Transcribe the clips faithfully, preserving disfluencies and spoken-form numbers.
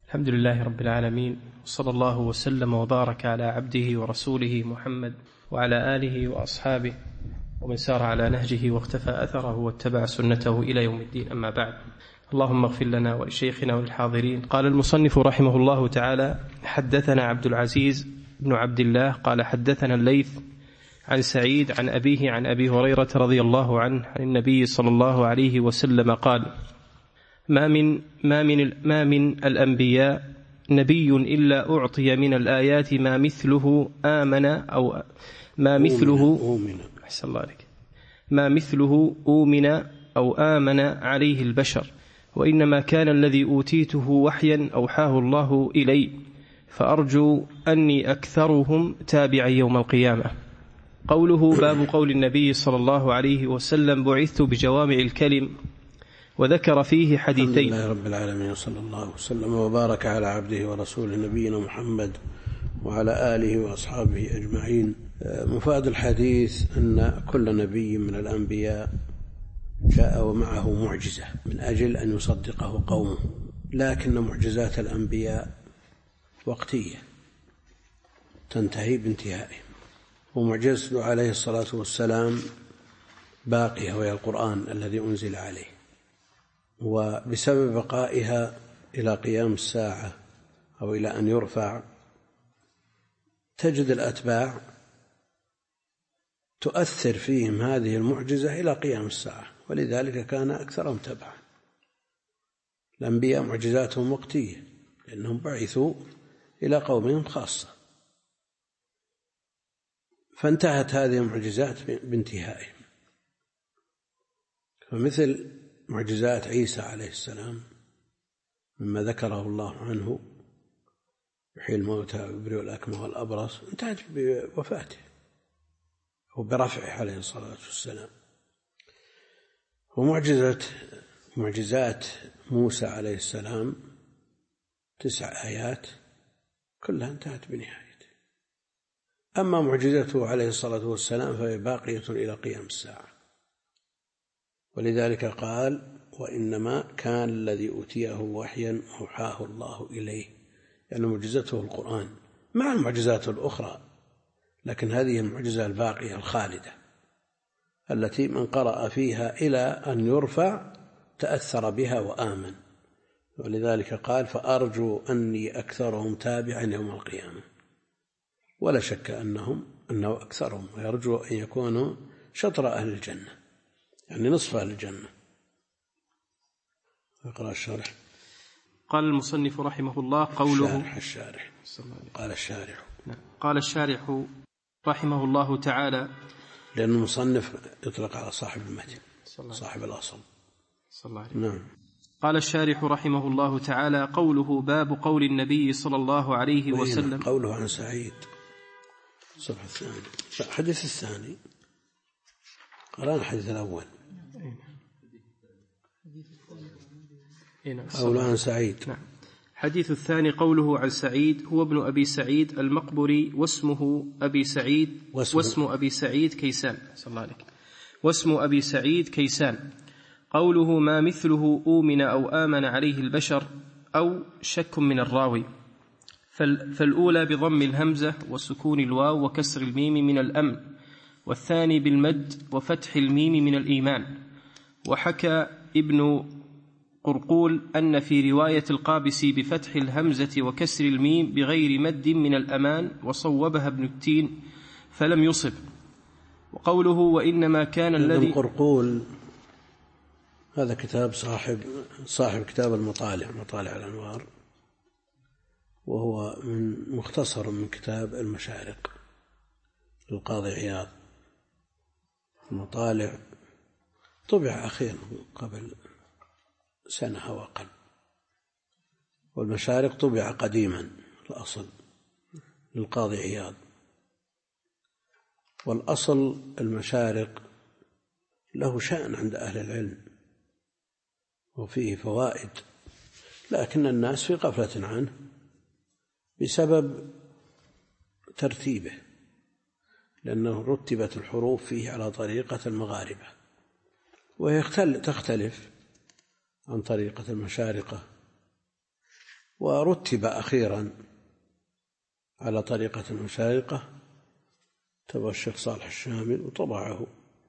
الحمد لله رب العالمين، صلى الله وسلم وبارك على عبده ورسوله محمد وعلى آله وأصحابه ومن سار على نهجه واختفى أثره واتبع سنته إلى يوم الدين. أما بعد، اللهم اغفر لنا ولشيخنا وللحاضرين. قال المصنف رحمه الله تعالى: حدثنا عبد العزيز بن عبد الله قال حدثنا الليث عن سعيد عن أبيه عن أبي هريرة رضي الله عنه عن النبي صلى الله عليه وسلم قال: ما من, ما من, ما من الأنبياء نبي إلا أعطي من الآيات ما مثله آمن أو ما مثله أومن أحسن الله عليك ما مثله أومن أو آمن عليه البشر، وإنما كان الذي أوتيته وحيا أوحاه الله إلي، فأرجو أني أكثرهم تابعا يوم القيامة. قوله: باب قول النبي صلى الله عليه وسلم: بعثت بجوامع الكلم، وذكر فيه حديثين. الحمد لله رب العالمين، صلى الله وسلم وبارك على عبده ورسوله نبينا محمد وعلى آله وأصحابه أجمعين. مفاد الحديث أن كل نبي من الأنبياء جاء ومعه معجزة من أجل أن يصدقه قومه، لكن معجزات الأنبياء وقتية تنتهي بانتهائهم، ومعجزته عليه الصلاة والسلام باقية، وهي القرآن الذي أنزل عليه. وبسبب بقائها إلى قيام الساعة أو إلى أن يرفع، تجد الأتباع تؤثر فيهم هذه المعجزة إلى قيام الساعة، ولذلك كان أكثرهم تبعا. الأنبياء معجزاتهم وقتية لأنهم بعثوا إلى قومهم خاصة، فانتهت هذه المعجزات بانتهائهم. فمثل معجزات عيسى عليه السلام مما ذكره الله عنه: يحيي الموتى ويبرئ الأكمه والأبرص، انتهت بوفاته وبرفعه عليه الصلاة والسلام. ومعجزة معجزات موسى عليه السلام تسع آيات كلها انتهت بنهايته. أما معجزته عليه الصلاة والسلام فهي باقية إلى قيام الساعة، ولذلك قال: وإنما كان الذي أوتيه وحيا أوحاه الله إليه، يعني معجزته القرآن مع المعجزات الأخرى، لكن هذه المعجزة الباقية الخالدة التي من قرأ فيها إلى أن يرفع تأثر بها وآمن. ولذلك قال: فأرجو أني أكثرهم تابعا يوم القيامة. ولا شك أنهم أنه أكثرهم، ويرجو أن يكونوا شطر أهل الجنة، يعني نصف أهل الجنة. اقرأ الشارح. قال المصنف رحمه الله: قوله الشارح الشارح قال الشارح قال الشارح رحمه الله تعالى، لأن المصنف يطلق على صاحب المتن صاحب الأصل. نعم. قال الشارح رحمه الله تعالى: قوله: باب قول النبي صلى الله عليه وسلم. قوله عن سعيد الصفحة الثانية، الحديث الثاني، قرأنا الحديث الأول. قوله عن سعيد. نعم. حديث الثاني قوله عن سعيد هو ابن أبي سعيد المقبري، واسمه أبي سعيد واسم, واسم أبي سعيد كيسان. صلى الله عليك. واسم أبي سعيد كيسان. قوله: ما مثله أومن أو آمن عليه البشر، أو شك من الراوي. فالأولى بضم الهمزة وسكون الواو وكسر الميم من الأمن، والثاني بالمد وفتح الميم من الإيمان. وحكى ابن قرقول أن في رواية القابسي بفتح الهمزة وكسر الميم بغير مد من الأمان، وصوبها ابن التين فلم يصب. وقوله: وإنما كان الذي. ابن قرقول هذا كتاب صاحب صاحب كتاب المطالع، مطالع الأنوار، وهو من مختصر من كتاب المشارق للقاضي عياض. المطالع طبع أخيرا قبل سنة أو أقل، والمشارق طبع قديما الأصل للقاضي عياض. والأصل المشارق له شأن عند أهل العلم وفيه فوائد، لكن الناس في غفلة عنه بسبب ترتيبه، لأنه رتبت الحروف فيه على طريقة المغاربة، وهي تختلف عن طريقة المشارقة ورتب أخيرا على طريقة المشارقة، تبع الشيخ صالح الشامل وطبعه.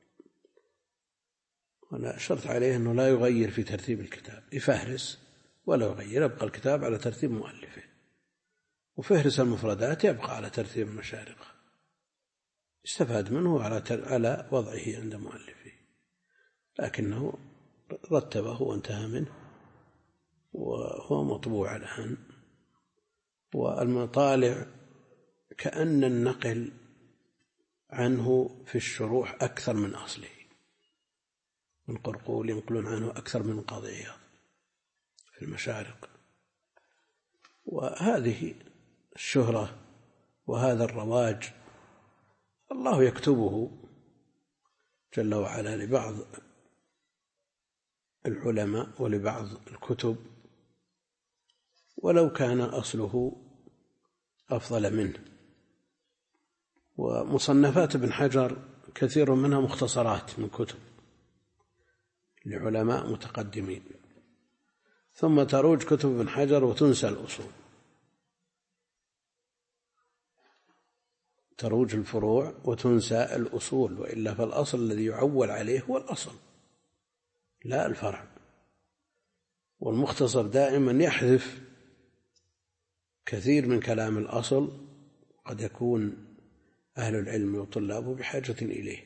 أنا أشرت عليه أنه لا يغير في ترتيب الكتاب، يفهرس ولا يغير، يبقى الكتاب على ترتيب مؤلفه، وفهرس المفردات يبقى على ترتيب المشارقة، استفاد منه على على وضعه عند مؤلفه، لكنه رتبه وانتهى منه وهو مطبوع الآن. والمطالع كأن النقل عنه في الشروح أكثر من أصله، من قرقول ينقلون عنه أكثر من قاضي عياض في المشارق. وهذه الشهرة وهذا الرواج الله يكتبه جل وعلا لبعض العلماء ولبعض الكتب، ولو كان أصله أفضل منه. ومصنفات ابن حجر كثير منها مختصرات من كتب لعلماء متقدمين، ثم تروج كتب ابن حجر وتنسى الأصول، تروج الفروع وتنسى الأصول، وإلا فالأصل الذي يعول عليه هو الأصل لا الفرع. والمختصر دائما يحذف كثير من كلام الأصل، قد يكون أهل العلم وطلابه بحاجة إليه.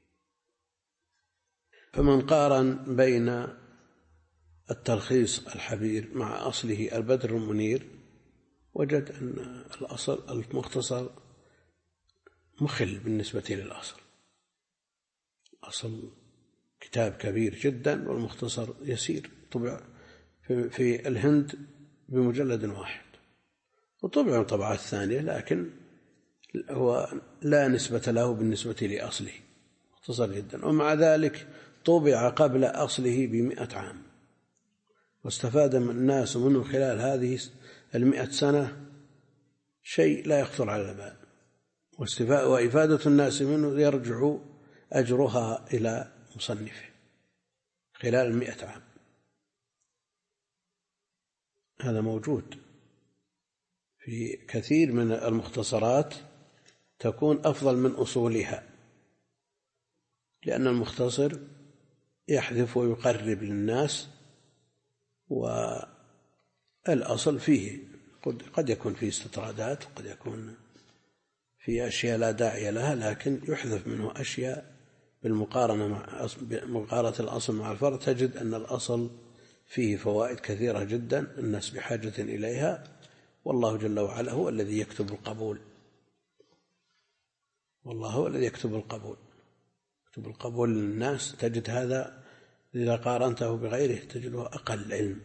فمن قارن بين التلخيص الحبير مع أصله البدر المنير وجد أن الأصل المختصر مخل بالنسبة للأصل، الأصل كتاب كبير جدا والمختصر يسير، طبع في الهند بمجلد واحد، وطبع طبعات ثانية لكن هو لا نسبة له بالنسبة لأصله، مختصر جدا. ومع ذلك طبع قبل أصله بمئة عام، واستفاد الناس منه خلال هذه المئة سنة شيء لا يخطر على البال، وإفادة الناس منه يرجع أجرها إلى مصنفه خلال المئة عام. هذا موجود في كثير من المختصرات، تكون أفضل من أصولها، لأن المختصر يحذف ويقرب للناس، والأصل فيه قد يكون فيه استطرادات، قد يكون فيه أشياء لا داعي لها، لكن يحذف منه أشياء بالمقارنة مع مقارنة الأصل مع الفرع، تجد أن الأصل فيه فوائد كثيرة جدا الناس بحاجة إليها، والله جل وعلا هو الذي يكتب القبول، والله هو الذي يكتب القبول، يكتب القبول للناس. تجد هذا إذا قارنته بغيره تجده أقل علم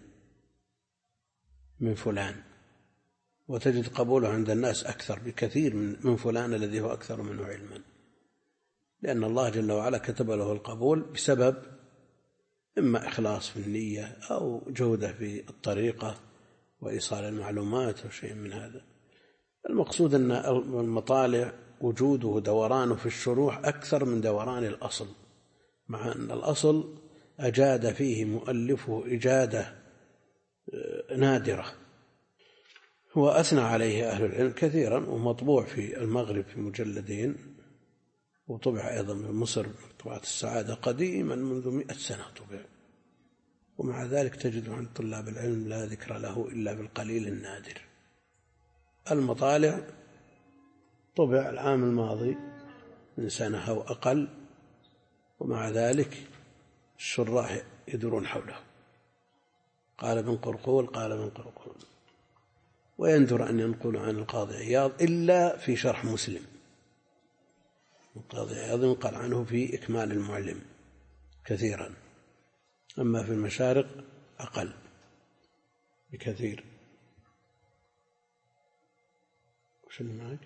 من فلان، وتجد قبوله عند الناس أكثر بكثير من فلان الذي هو أكثر منه علما، لأن الله جل وعلا كتب له القبول بسبب إما إخلاص في النية أو جودة في الطريقة وإيصال المعلومات أو شيء من هذا. المقصود أن المطالع وجوده دورانه في الشروح أكثر من دوران الأصل، مع أن الأصل أجاد فيه مؤلفه إجادة نادرة، هو أثنى عليه أهل العلم كثيرا، ومطبوع في المغرب في مجلدين، وطبع أيضا في مصر طبعة السعادة قديما منذ مئة سنة طبع، ومع ذلك تجد عند طلاب العلم لا ذكر له إلا بالقليل النادر. المطالع طبع العام الماضي من سنة أو أقل، ومع ذلك الشراح يدورون حوله، قال ابن قرقول قال ابن قرقول، ويندر أن ينقل عن القاضي عياض إلا في شرح مسلم، القاضي عياض ينقل عنه في إكمال المعلم كثيرا، أما في المشارق أقل بكثير. وش اللي معك؟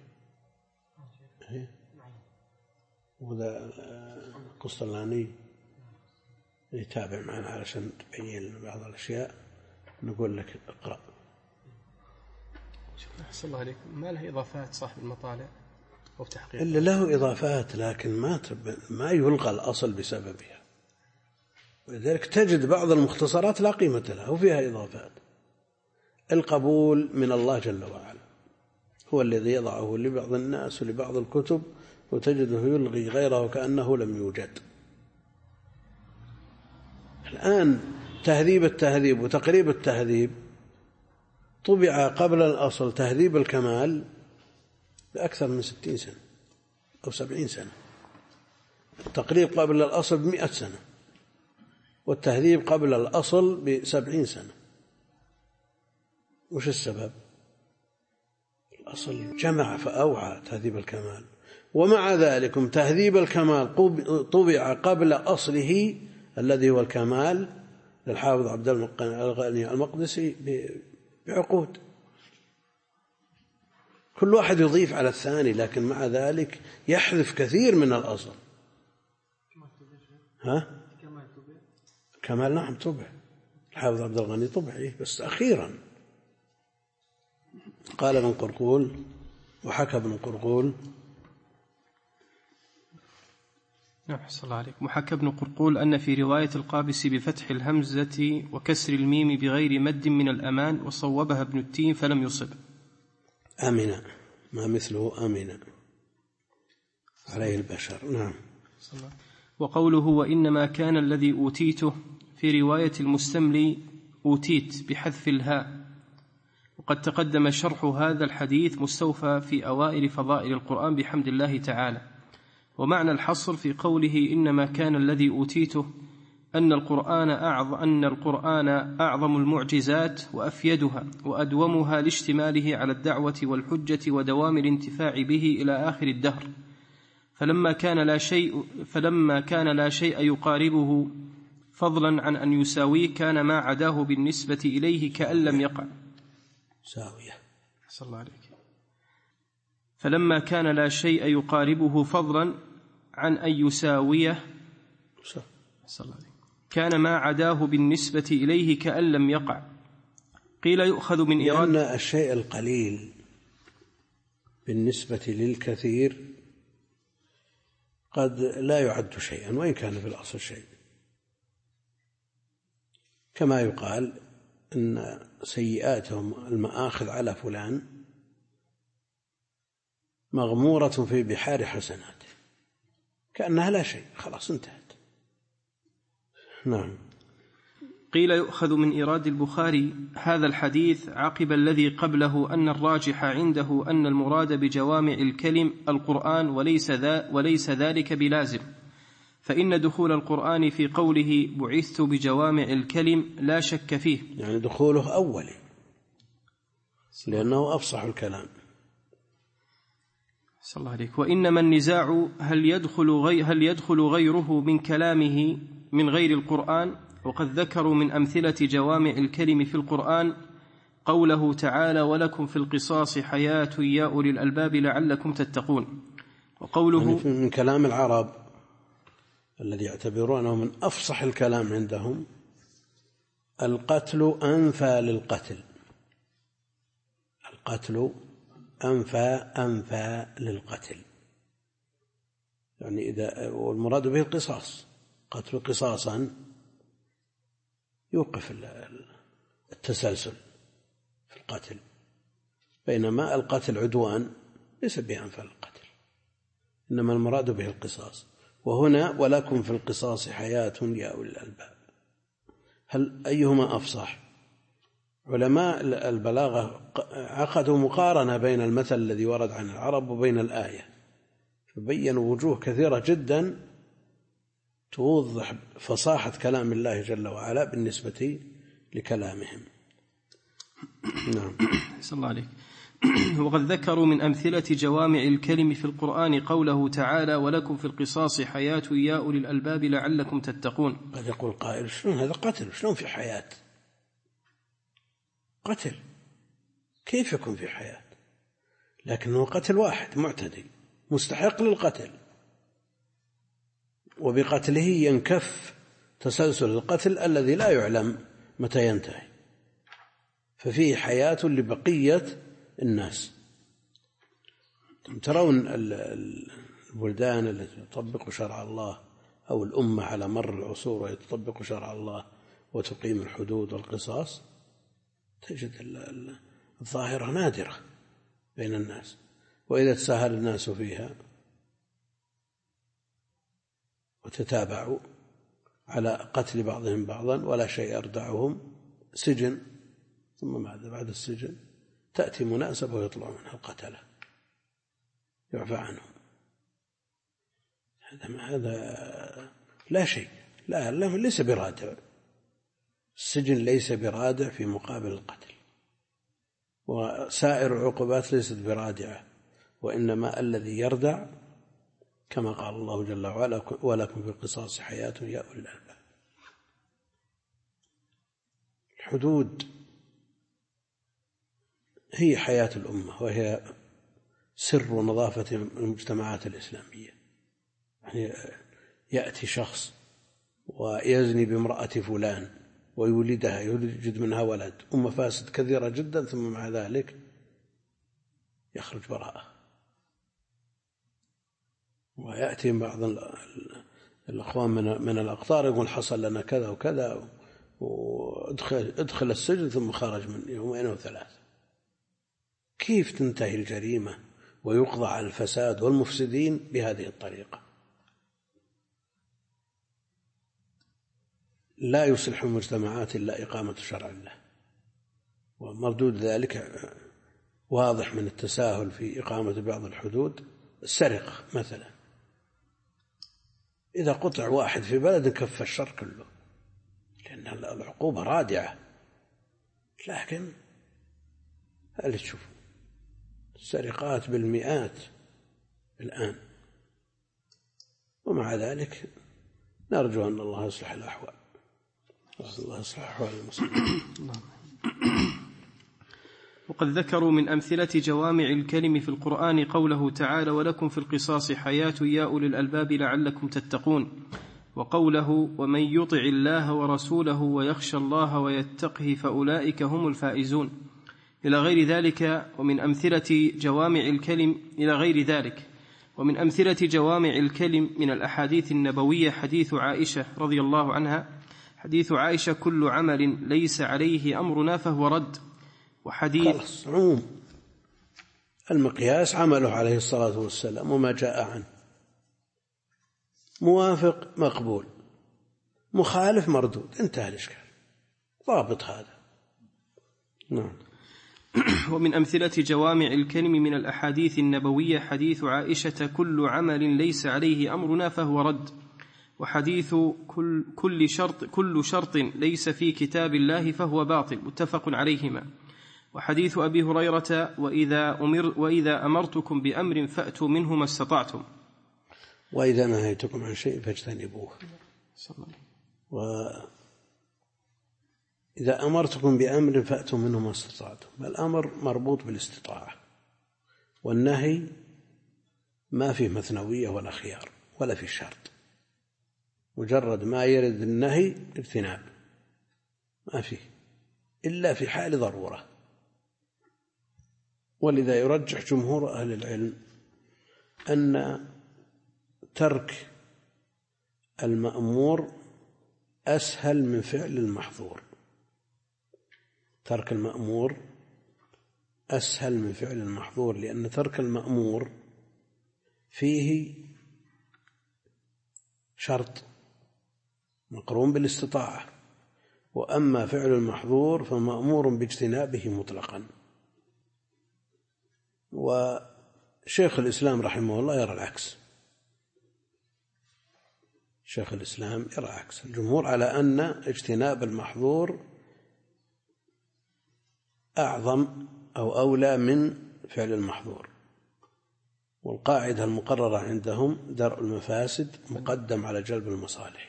وذا قسطلاني يتابع معنا علشان تبين بعض الأشياء، نقول لك اقرأ. أحسن الله عليكم. ما له إضافات صاحب المطالع أو تحقيق؟ إلا له إضافات، لكن ما ما يلغى الأصل بسببها، ولذلك تجد بعض المختصرات لا قيمة لها وفيها إضافات، القبول من الله جل وعلا، هو الذي يضعه لبعض الناس ولبعض الكتب وتجده يلغي غيره كأنه لم يوجد. الآن تهذيب التهذيب وتقريب التهذيب طبع قبل الأصل تهذيب الكمال بأكثر من ستين سنة أو سبعين سنة، التقريب قبل الأصل بمئة سنة، والتهذيب قبل الأصل بسبعين سنة. وش السبب؟ الأصل جمع فأوعى تهذيب الكمال، ومع ذلك تهذيب الكمال طبع قبل أصله الذي هو الكمال للحافظ عبد الغني المقدسي بعقود، كل واحد يضيف على الثاني، لكن مع ذلك يحذف كثير من الأصل. ها؟ كمال نعم طبع، الحافظ عبد الغني طبع إيه بس أخيرا. قال ابن قرقول وحكى ابن قرقول نعم صلى الله عليك وحكى ابن قرقول أن في رواية القابس بفتح الهمزة وكسر الميم بغير مد من الأمان، وصوبها ابن التين فلم يصب. آمنا ما مثله آمنا عليه البشر. نعم. وقوله وإنما كان الذي أوتيته في رواية المستملي أوتيت بحذف الهاء، وقد تقدم شرح هذا الحديث مستوفى في أوائل فضائل القرآن بحمد الله تعالى. ومعنى الحصر في قوله إنما كان الذي أوتيته أن القرآن أعظم, أن القرآن أعظم المعجزات وأفيدها وأدومها لاشتماله على الدعوة والحجة ودوام الانتفاع به إلى آخر الدهر، فلما كان لا شيء, فلما كان لا شيء يقاربه فضلا عن أن يساويه كان ما عداه بالنسبة إليه كأن لم يقع. ساوية. صلى الله عليك. فلما كان لا شيء يقاربه فضلا عن أن يساويه صلى الله عليه كان ما عداه بالنسبة إليه كأن لم يقع. قيل يؤخذ من إرادة لأن الشيء القليل بالنسبة للكثير قد لا يعد شيئا وإن كان في الأصل شيء، كما يقال إن سيئاتهم المآخذ على فلان مغمورة في بحار حسناته كأنها لا شيء، خلاص انتهت. نعم. قيل يؤخذ من إيراد البخاري هذا الحديث عقب الذي قبله أن الراجح عنده أن المراد بجوامع الكلم القرآن وليس, ذا وليس ذلك بلازم، فإن دخول القرآن في قوله بعثت بجوامع الكلم لا شك فيه، يعني دخوله أولي لأنه أفصح الكلام. صلى الله عليك. وإنما النزاع هل يدخل, غي هل يدخل غيره من كلامه من غير القرآن، وقد ذكروا من أمثلة جوامع الكلم في القرآن قوله تعالى ولكم في القصاص حياة يا أولي الألباب لعلكم تتقون، وقوله يعني من كلام العرب الذي يعتبرونه من أفصح الكلام عندهم القتل أنفى للقتل، القتل أنفى أنفى للقتل، يعني إذا والمراد به القصاص، قتل قصاصا يوقف التسلسل في القتل، بينما القتل عدوان ليس بأنفى للقتل، إنما المراد به القصاص. وهنا ولكم في القصاص حياة يا أولي الألباب، هل أيهما أفصح؟ علماء البلاغة عقدوا مقارنة بين المثل الذي ورد عن العرب وبين الآية، فبينوا وجوه كثيرة جدا توضح فصاحة كلام الله جل وعلا بالنسبة لكلامهم. نعم. صلى الله عليه. وقد ذكروا من أمثلة جوامع الكلم في القرآن قوله تعالى ولكم في القصاص حياة يا أولي الألباب لعلكم تتقون. قد يقول قائل شلون هذا قتل، شلون في حياة؟ قتل كيف يكون في حياة؟ لكنه قتل واحد معتدي مستحق للقتل، وبقتله ينكف تسلسل القتل الذي لا يعلم متى ينتهي، ففيه حياة لبقية الناس. ترون البلدان التي تطبق شرع الله أو الأمة على مر العصور وتطبق شرع الله وتقيم الحدود والقصاص، تجد الظاهرة نادرة بين الناس، وإذا تساهل الناس فيها وتتابعوا على قتل بعضهم بعضا ولا شيء أردعهم سجن، ثم بعد السجن تأتي مناسبة ويطلع منها القتلة يعفى عنهم. هذا هذا لا شيء، لا ليس برادع، السجن ليس برادع في مقابل القتل، وسائر العقوبات ليست برادعة، وإنما الذي يردع كما قال الله جل وعلا ولكم في القصاص حياة يا أولي الألباب. الحدود هي حياة الأمة، وهي سر ونظافة المجتمعات الإسلامية. يعني يأتي شخص ويزني بامرأة فلان ويولدها، يوجد منها ولد، أم فاسد كثيرة جدا، ثم مع ذلك يخرج براءة. ويأتي بعض الأخوان من الأقطار يقول حصل لنا كذا وكذا وادخل ادخل السجن ثم خرج من يومين أو ثلاثة. كيف تنتهي الجريمة ويقضى على الفساد والمفسدين بهذه الطريقة؟ لا يصلح المجتمعات إلا إقامة شرع الله، ومردود ذلك واضح من التساهل في إقامة بعض الحدود. السرقة مثلا، إذا قطع واحد في بلد كف الشر كله، لأن العقوبة رادعة. لكن هل تشوف السرقات بالمئات الآن، ومع ذلك نرجو أن الله يصلح الأحوال، الله يصلح أحوال المسلمين. وقد ذكروا من أمثلة جوامع الكلم في القرآن قوله تعالى ولكم في القصاص حياة يا أولي الألباب لعلكم تتقون، وقوله ومن يطع الله ورسوله ويخشى الله ويتقه فأولئك هم الفائزون إلى غير ذلك. ومن أمثلة جوامع الكلم إلى غير ذلك ومن أمثلة جوامع الكلم من الأحاديث النبوية حديث عائشة رضي الله عنها، حديث عائشة كل عمل ليس عليه أمرنا فهو رد. وحديث عموم المقياس عمله عليه الصلاة والسلام وما جاء عنه، موافق مقبول، مخالف مردود، انتهى الإشكال، ضابط هذا. نعم. ومن أمثلة جوامع الكلم من الأحاديث النبوية حديث عائشة كل عمل ليس عليه أمرنا فهو رد. وحديث كل, كل, شرط كل شرط ليس في كتاب الله فهو باطل، متفق عليهما. وحديث أبي هريرة وإذا, أمر وإذا أمرتكم بأمر فأتوا منه ما استطعتم، وإذا نهيتكم عن شيء فاجتنبوه. وإذا أمرتكم بأمر فأتوا منه ما استطعتم، الأمر مربوط بالاستطاعة، والنهي ما فيه مثنوية ولا خيار ولا فيه شرط، مجرد ما يرد النهي اجتناب، ما فيه إلا في حال ضرورة. ولذا يرجح جمهور أهل العلم أن ترك المأمور أسهل من فعل المحظور، ترك المأمور أسهل من فعل المحظور، لأن ترك المأمور فيه شرط مقرون بالاستطاعة، وأما فعل المحظور فمأمور باجتنابه مطلقا. وشيخ الإسلام رحمه الله يرى العكس، شيخ الإسلام يرى عكس الجمهور على أن اجتناب المحظور أعظم أو أولى من فعل المحظور، والقاعدة المقررة عندهم درء المفاسد مقدم على جلب المصالح.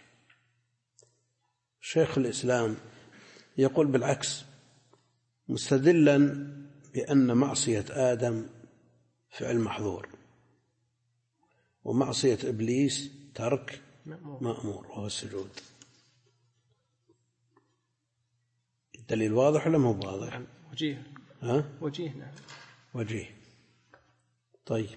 شيخ الإسلام يقول بالعكس، مستدلا بأن معصية آدم فعل محظور، ومعصية إبليس ترك مأمور وهو السجود. الدليل واضح ولا مو واضح؟ وجيه. ها؟ وجيه. نعم وجيه. طيب،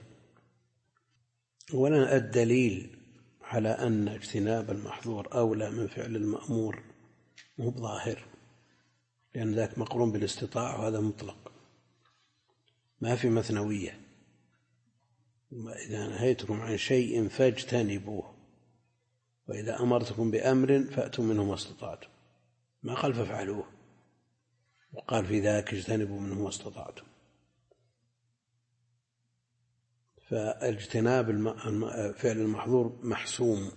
ولنا الدليل على أن اجتناب المحظور أولى من فعل المأمور مو بظاهر، لأن ذاك مقرون بالاستطاعة وهذا مطلق، ما في مثنوية. إذا نهيتكم عن شيء فاجتنبوه، وإذا أمرتكم بأمر فأتوا منه ما استطعتم، ما قال فافعلوه، وقال في ذاك اجتنبوا منه ما استطعتم. فاجتناب فعل المحظور محسوم،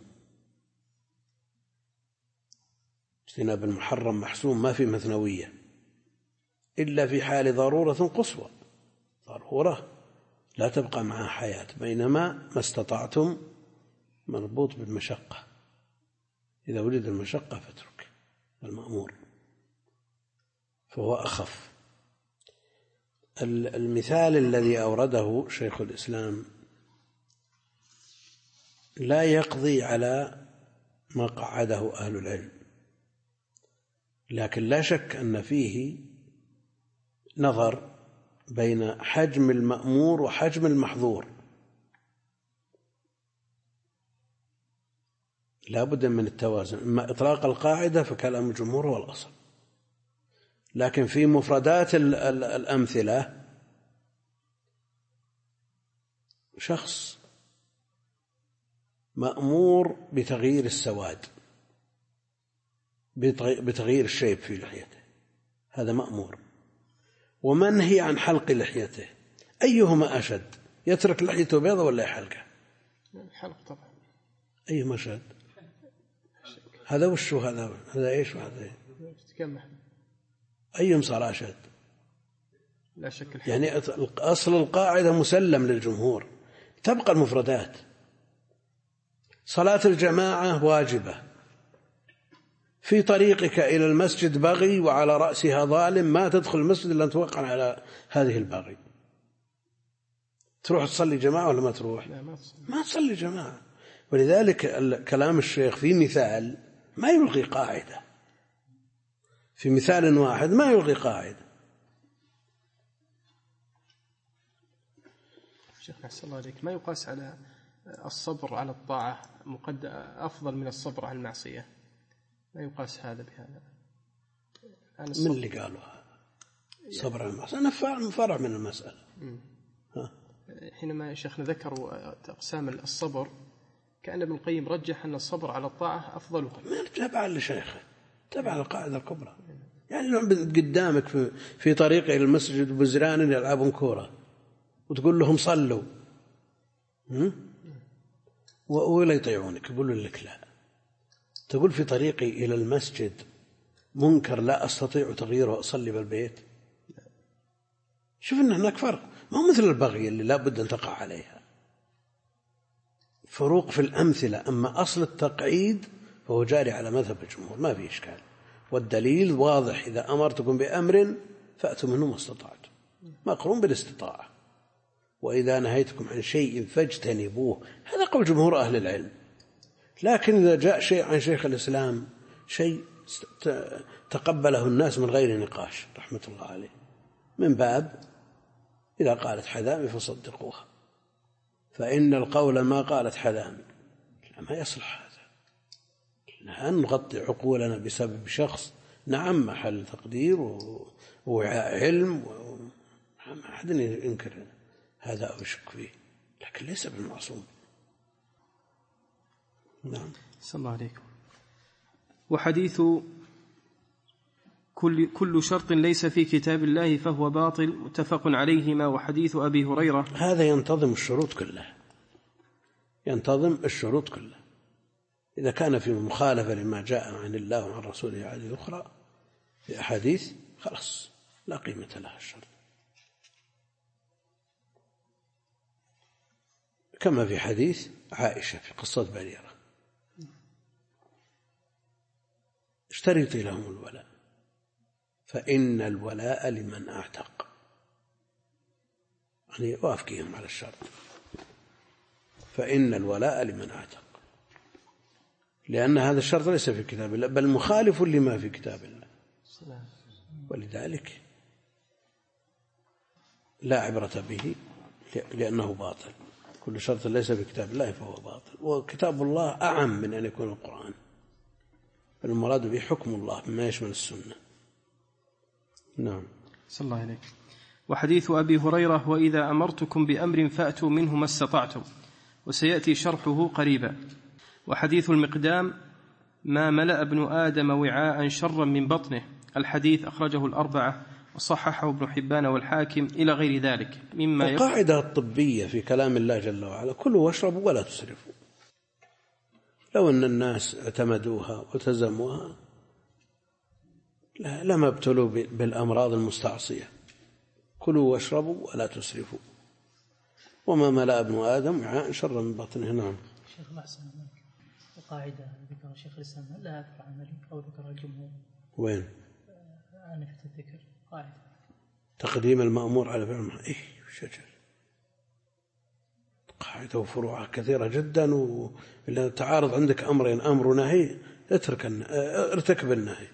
اجتناب المحرم محسوم، ما في مثنوية إلا في حال ضرورة قصوى، ضرورة لا تبقى معها حياة، بينما ما استطعتم مربوط بالمشقة، إذا وجد المشقة فاترك المأمور، فهو أخف. المثال الذي أورده شيخ الإسلام لا يقضي على ما قعده أهل العلم، لكن لا شك أن فيه نظر بين حجم المأمور وحجم المحظور، لا بد من التوازن. أما إطلاق القاعدة فكلام الجمهور هو الأصل، لكن في مفردات الأمثلة شخص مأمور بتغيير السواد، بتغيير الشيب في لحيته، هذا مأمور، ومنهي عن حلق لحيته، أيهما أشد؟ يترك لحيته بيضة ولا يحلقها؟ الحلق طبعا. أيهما أشد؟ هذا وش هذا هذا إيش وهذا إيه؟ أيهم صار أشد؟ لا شك الحلق. يعني أصل القاعدة مسلم للجمهور، تبقى المفردات. صلاة الجماعة واجبة، في طريقك إلى المسجد بغي وعلى رأسها ظالم، ما تدخل المسجد إلا أن توقع على هذه البغي، تروح تصلي جماعة ولا ما تروح؟ لا ما تصلي. ما تصلي جماعة. ولذلك كلام الشيخ في مثال ما يلغي قاعدة، في مثال واحد ما يلغي قاعدة. شيخ أحسن الله عليك، ما يقاس على الصبر على الطاعة مقدم أفضل من الصبر على المعصية؟ ما يقاس هذا بهذا؟ من اللي قالوا هذا؟ صبر على المعصية أنا فرع من المسألة. ها؟ حينما شيخنا ذكروا أقسام الصبر كأن ابن القيم رجح أن الصبر على الطاعة أفضلها. تبع لشيخه، تبع القاعدة الكبرى. يعني لو قدامك في, في طريق إلى المسجد بزران يلعبون كورة وتقول لهم صلوا ولا يطيعونك، يقولوا لك لا. تقول في طريقي إلى المسجد منكر لا أستطيع تغييره أصلي بالبيت. شوف أن هناك فرق، ما هو مثل البغي اللي لا بد أن تقع عليها. فروق في الأمثلة. أما أصل التقعيد فهو جاري على مذهب الجمهور، ما في إشكال، والدليل واضح: إذا أمرتكم بأمر فأتوا منه ما استطعتم، مقرون بالاستطاعة. وإذا نهيتكم عن شيء فاجتنبوه، هذا قول جمهور أهل العلم. لكن إذا جاء شيء عن شيخ الإسلام، شيء تقبله الناس من غير نقاش رحمة الله عليه، من باب إذا قالت حذامي فصدقوها، فإن القول ما قالت حذامي. ما يصلح هذا، لا نغطي عقولنا بسبب شخص. نعم محل تقدير ووعاء علم، وما أحد ينكر هذا أو يشك فيه، لكن ليس بالمعصوم. نعم. صلى الله عليكم. وحديث كل, كل شرط ليس في كتاب الله فهو باطل، متفق عليهما. وحديث أبي هريرة هذا ينتظم الشروط كلها، ينتظم الشروط كلها. إذا كان في مخالفة لما جاء عن الله وعن رسوله عليه أخرى في أحاديث، خلاص لا قيمة لها الشرط. كما في حديث عائشة في قصة بريرة: اشترطي لهم الولاء فإن الولاء لمن أعتق، يعني وافقهم على الشرط، فإن الولاء لمن أعتق، لأن هذا الشرط ليس في كتاب الله بل مخالف لما في كتاب الله، ولذلك لا عبرة به لأنه باطل. كل شرط ليس في كتاب الله فهو باطل، وكتاب الله أعم من أن يكون القرآن، بل المراد به حكم الله بما يشمل السنة. نعم. صلى الله عليه. وحديث أبي هريرة: وإذا أمرتكم بأمر فأتوا منه ما استطعتم، وسيأتي شرحه قريبا. وحديث المقدام: ما ملأ ابن آدم وعاء شرا من بطنه، الحديث أخرجه الأربعة وصححه ابن حبان والحاكم إلى غير ذلك مما يقول. القاعدة الطبية في كلام الله جل وعلا: كلوا واشربوا ولا تسرفوا. لو أن الناس اعتمدوها وتزموها لما ابتلوا بالأمراض المستعصية. كلوا واشربوا ولا تسرفوا. وما ملأ ابن آدم وعاء شرا من بطنه. نعم. شيخ الأحسن منك، القاعدة ذكر شيخ الإسلام لا أذكر عملي أو ذكر الجمهور. وين؟ أنا في الذكر قاعدة تقديم المأمور على فعل المحظور. إيه شجر قاعدة وفروعها كثيرة جدا، وإلا تعارض عندك أمرين أمر ونهي اترك ارتكب النهي.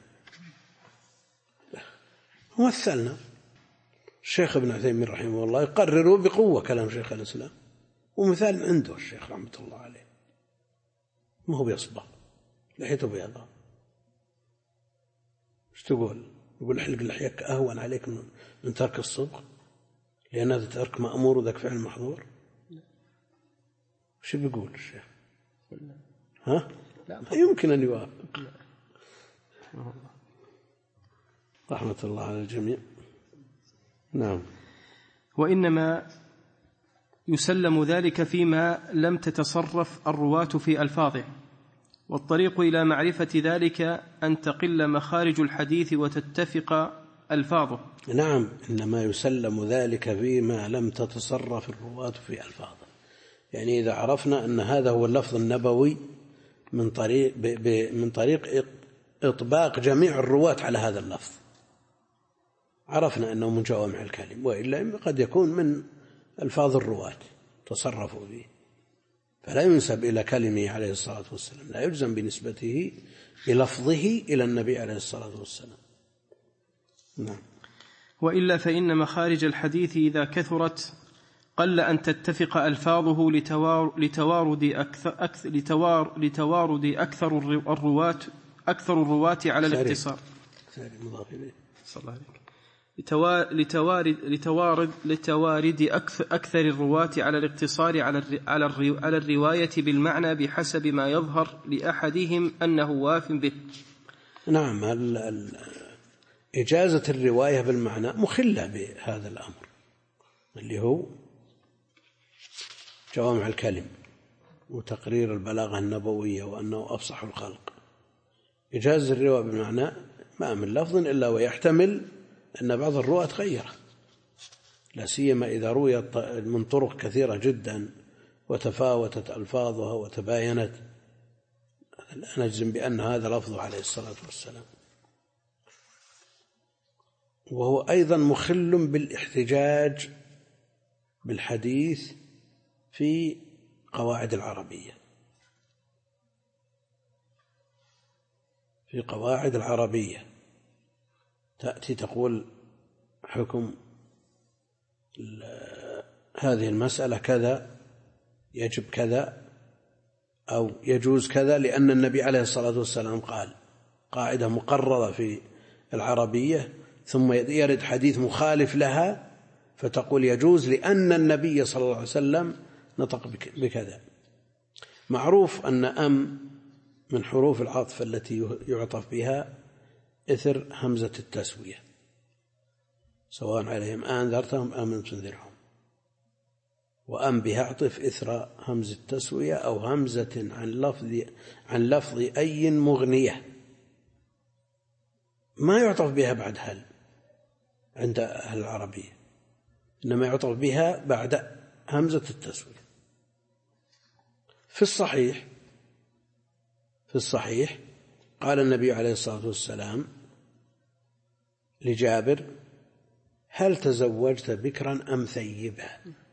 ومثلنا الشيخ ابن عثيمين رحمه الله يقرروا بقوة كلام شيخ الإسلام، ومثال عنده الشيخ رحمة الله عليه ما هو بيصبغ لحيته بيضاء. ايش تقول؟ يقول احلق لحيك أهون عليك من ترك الصبغ، لأن هذا ترك مأمور وذاك فعل محظور. وش بيقول الشيخ؟ ها؟ لا يمكن أن يوافق. رحمة الله على الجميع. نعم. وإنما يسلم ذلك فيما لم تتصرف الرواة في ألفاظه، والطريق إلى معرفة ذلك أن تقل مخارج الحديث وتتفق ألفاظه. نعم. إنما يسلم ذلك فيما لم تتصرف الرواة في ألفاظه، يعني إذا عرفنا أن هذا هو اللفظ النبوي من طريق من طريق إطباق جميع الرواة على هذا اللفظ، عرفنا أنه من جوامع الكلم، وإلا قد يكون من ألفاظ الرواة تصرفوا به، فلا ينسب إلى كلمه عليه الصلاة والسلام، لا يجزم بنسبته بلفظه إلى النبي عليه الصلاة والسلام. نعم. وإلا فإن مخارج الحديث إذا كثرت قل أن تتفق ألفاظه لتوارد أكثر, أكثر, لتوار لتوارد أكثر الرواة أكثر الرواة على الاختصار. صلى الله عليه. لتوارد لتوارد لتوارد أكثر, أكثر الرواة على الاقتصار على على على الرواية بالمعنى بحسب ما يظهر لأحدهم أنه واف به. نعم. إجازة الرواية بالمعنى مخلة بهذا الأمر اللي هو جوامع الكلم وتقرير البلاغة النبوية وأنه أفصح الخلق. إجازة الرواية بالمعنى ما من لفظ إلا ويحتمل أن بعض الرواة غيره، لا سيما إذا رويت من طرق كثيرة جدا وتفاوتت ألفاظها وتباينت، نجزم بأن هذا لفظه عليه الصلاة والسلام. وهو أيضا مخل بالاحتجاج بالحديث في قواعد العربية في قواعد العربية تأتي تقول حكم هذه المسألة كذا، يجب كذا أو يجوز كذا، لأن النبي عليه الصلاة والسلام قال. قاعدة مقررة في العربية، ثم يرد حديث مخالف لها فتقول يجوز لأن النبي صلى الله عليه وسلم نطق بكذا. معروف أن أم من حروف العطف التي يعطف بها إثر همزة التسوية، سواء عليهم أنذرتهم أم لم تنذرهم، وأم بها عطف إثر همزة التسوية أو همزة عن لفظ عن لفظ أي مغنية، ما يعطف بها بعد هل عند أهل العربية، إنما يعطف بها بعد همزة التسوية. في الصحيح في الصحيح قال النبي عليه الصلاة والسلام لجابر: هل تزوجت بكرا أم ثيبا؟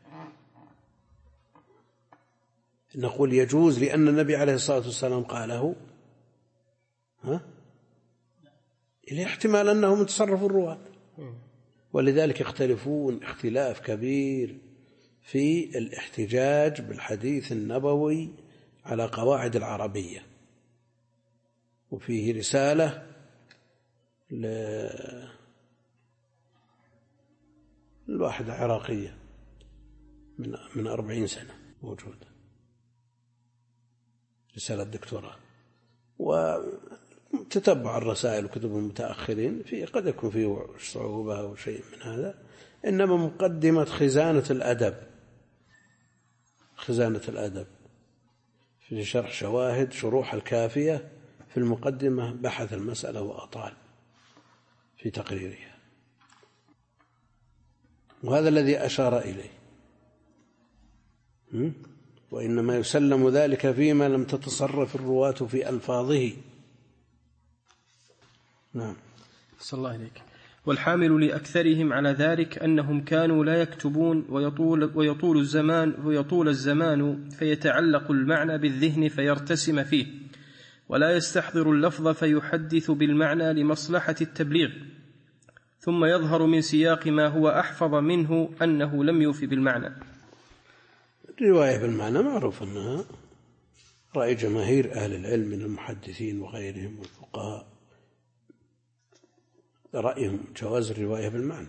نقول يجوز لأن النبي عليه الصلاة والسلام قاله، ها؟ إلى احتمال أنه من تصرف الرواة، ولذلك يختلفون اختلاف كبير في الاحتجاج بالحديث النبوي على قواعد العربية. وفيه رسالة الواحدة عراقية من من أربعين سنة موجودة، رسالة دكتوراه. وتتبع الرسائل وكتب المتأخرين في قد يكون فيه صعوبة أو شيء من هذا، إنما مقدمة خزانة الأدب، خزانة الأدب في شرح شواهد شروح الكافية، في المقدمة بحث المسألة وأطال في تقريرها، وهذا الذي أشار إليه. وإنما يسلم ذلك فيما لم تتصرف الرواة في ألفاظه. نعم. صلى الله عليك. والحامل لأكثرهم على ذلك أنهم كانوا لا يكتبون ويطول, ويطول الزمان ويطول الزمان فيتعلق المعنى بالذهن فيرتسم فيه، ولا يستحضر اللفظ فيحدث بالمعنى لمصلحة التبليغ، ثم يظهر من سياق ما هو أحفظ منه أنه لم يوفي بالمعنى. الرواية بالمعنى معروف أنها رأي جماهير أهل العلم من المحدثين وغيرهم والفقهاء، رأيهم جواز الرواية بالمعنى،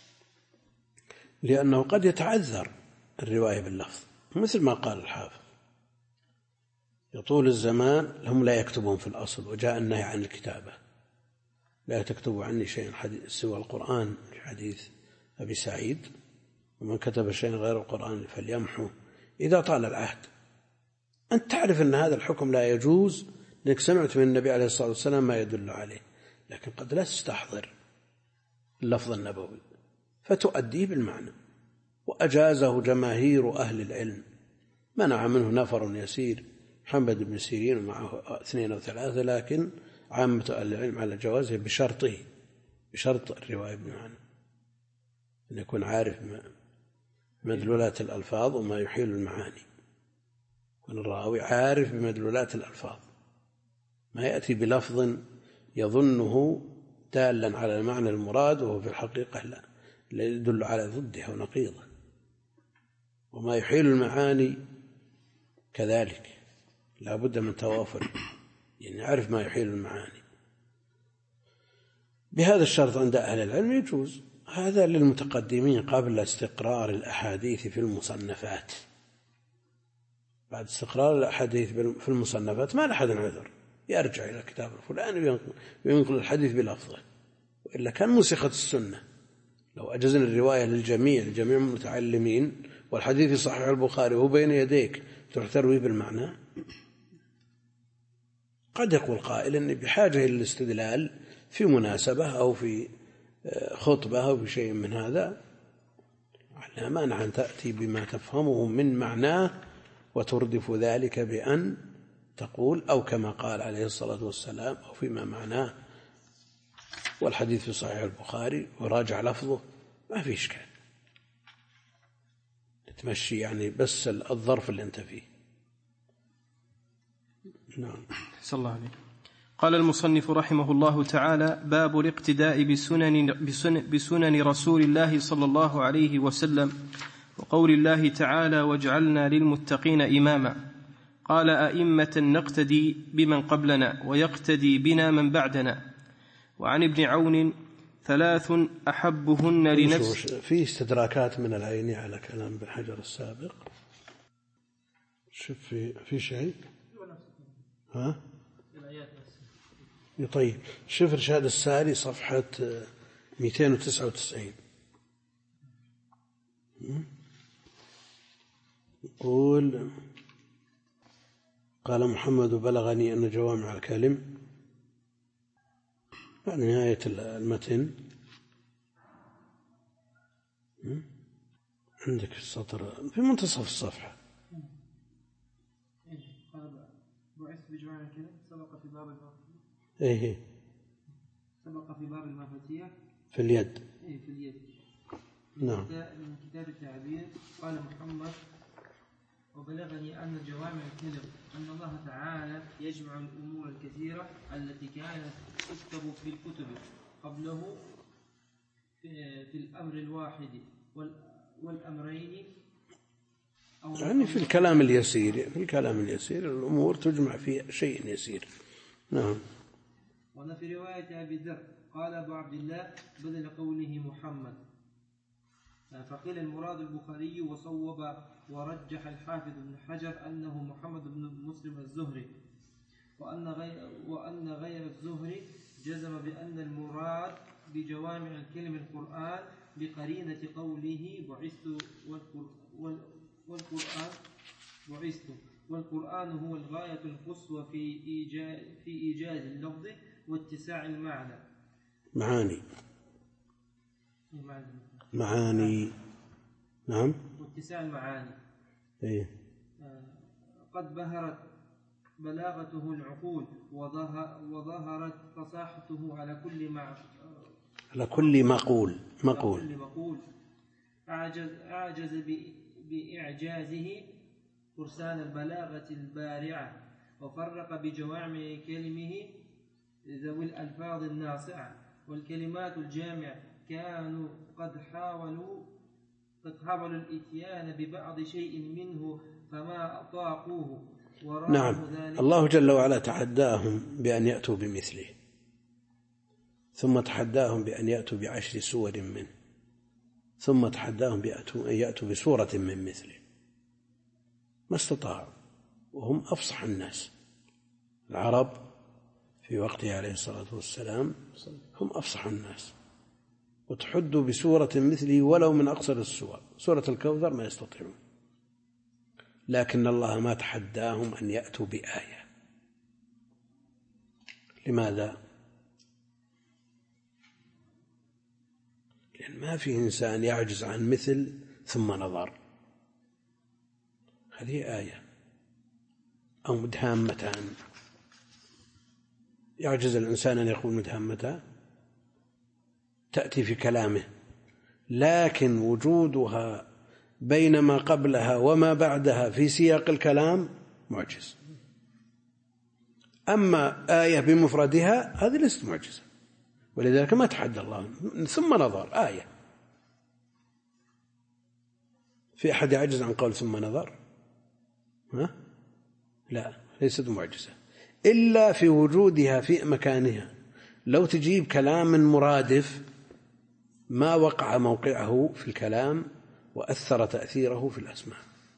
لأنه قد يتعذر الرواية باللفظ، مثل ما قال الحافظ يطول الزمان هم لا يكتبون في الأصل، وجاء النهي عن الكتابة، لا تكتبوا عني شيئا سوى القرآن في حديث أبي سعيد، ومن كتب شيئا غير القرآن فليمحو إذا طال العهد. أنت تعرف أن هذا الحكم لا يجوز لأنك سمعت من النبي عليه الصلاة والسلام ما يدل عليه، لكن قد لا تستحضر اللفظ النبوي فتؤديه بالمعنى، وأجازه جماهير أهل العلم، منع منه نفر يسير محمد بن سيرين ومعه اثنين أو ثلاثة، لكن عامة أهل العلم على جوازه بشرطه، بشرط الرواية بالمعنى، أن يكون عارف مدلولات الألفاظ وما يحيل المعاني، يكون الراوي عارف بمدلولات الألفاظ، ما يأتي بلفظ يظنه دالا على المعنى المراد وهو في الحقيقة لا يدل على ضده ونقيضه. وما يحيل المعاني كذلك لا بد من توافر، يعني يعرف ما يحيل المعاني. بهذا الشرط عند أهل العلم يجوز هذا للمتقدمين قبل استقرار الأحاديث في المصنفات. بعد استقرار الأحاديث في المصنفات ما لأحد عذر، يرجع إلى الكتاب الفلاني وينقل الحديث بلفظه، وإلا كان مسخت السنة. لو أجزنا الرواية للجميع لجميع المتعلمين والحديث في صحيح البخاري وهو بين يديك تروح ترويه بالمعنى، قد يقول قائل أني بحاجة إلى الاستدلال في مناسبة أو في خطبة أو في شيء من هذا، لا مانع أن تأتي بما تفهمه من معناه وتردف ذلك بأن تقول أو كما قال عليه الصلاة والسلام أو فيما معناه، والحديث في صحيح البخاري وراجع لفظه ما في إشكال، تمشي يعني بس الظرف اللي أنت فيه. نعم. صلى الله عليه. قال المصنف رحمه الله تعالى: باب الاقتداء بسنن, بسنن, بسنن رسول الله صلى الله عليه وسلم، وقول الله تعالى: واجعلنا للمتقين إماما. قال: أئمة نقتدي بمن قبلنا ويقتدي بنا من بعدنا. وعن ابن عون: ثلاث أحبهن لنفس. في استدراكات من العيني على كلام ابن حجر السابق. شوف في في شيء ها طيب، شوف إرشاد الساري صفحة مئتين وتسعة وتسعين، يقول: قال محمد: بلغني أن جوامع الكلم، يعني نهاية المتن عندك في السطر في منتصف الصفحة. بعثت بجوامع الكلم، سبق في باب المفاتيح. إيه سبق في باب المفاتيح في اليد. إيه في اليد. نعم. من كتاب التعبير. قال محمد: وبلغني أن جوامع الكلم أن الله تعالى يجمع الأمور الكثيرة التي كانت تكتب في الكتب قبله في الأمر الواحد والأمرين، يعني في الكلام اليسير، في الكلام اليسير الأمور تجمع في شيء يسير. نعم. وفي رواية أبي ذر قال أبو عبد الله بدل قوله محمد. فقيل المراد البخاري، وصوب ورجح الحافظ ابن حجر أنه محمد بن مسلم الزهري، وأن غير, وأن غير الزهري جزم بأن المراد بجوامع الكلم القرآن بقرينة قوله بعثت والقرآن بعثت والقرآن هو الغاية القصوى في إيجاز, في إيجاز اللفظ واتساع المعنى. معاني معاني نعم واتساع المعاني. إيه؟ قد بهرت بلاغته العقول وظهرت فصاحته على كل مع على كل مقول مقول, كل مقول. أعجز, أعجز بإعجازه فرسان البلاغة البارعة، وفرق بجوامع كلمه ذوي الألفاظ الناصعة والكلمات الجامعة. كانوا قد حاولوا قد حاولوا الإتيان ببعض شيء منه فما أطاقوه. نعم، الله جل وعلا تحداهم بأن يأتوا بمثله، ثم تحداهم بأن يأتوا بعشر سور منه، ثم تحداهم بأن يأتوا بسورة من مثله، ما استطاعوا، وهم أفصح الناس. العرب في وقته عليه الصلاة والسلام هم أفصح الناس، وتحدوا بسورة مثله ولو من أقصر السور. سورة الكوثر ما يستطيعون، لكن الله ما تحداهم أن يأتوا بآية. لماذا؟ لأن ما في إنسان يعجز عن مثل ثم نظر، هذه آية. أو مدهامتان، يعجز الإنسان أن يقول مدهامتان، تأتي في كلامه، لكن وجودها بين ما قبلها وما بعدها في سياق الكلام معجز. أما آية بمفردها هذه ليست معجزة، ولذلك ما تحدى الله ثم نظر آية. في أحد يعجز عن قول ثم نظر؟ ها؟ لا، ليست معجزة إلا في وجودها في مكانها. لو تجيب كلام مرادف ما وقع موقعه في الكلام وأثر تأثيره في الأسماء،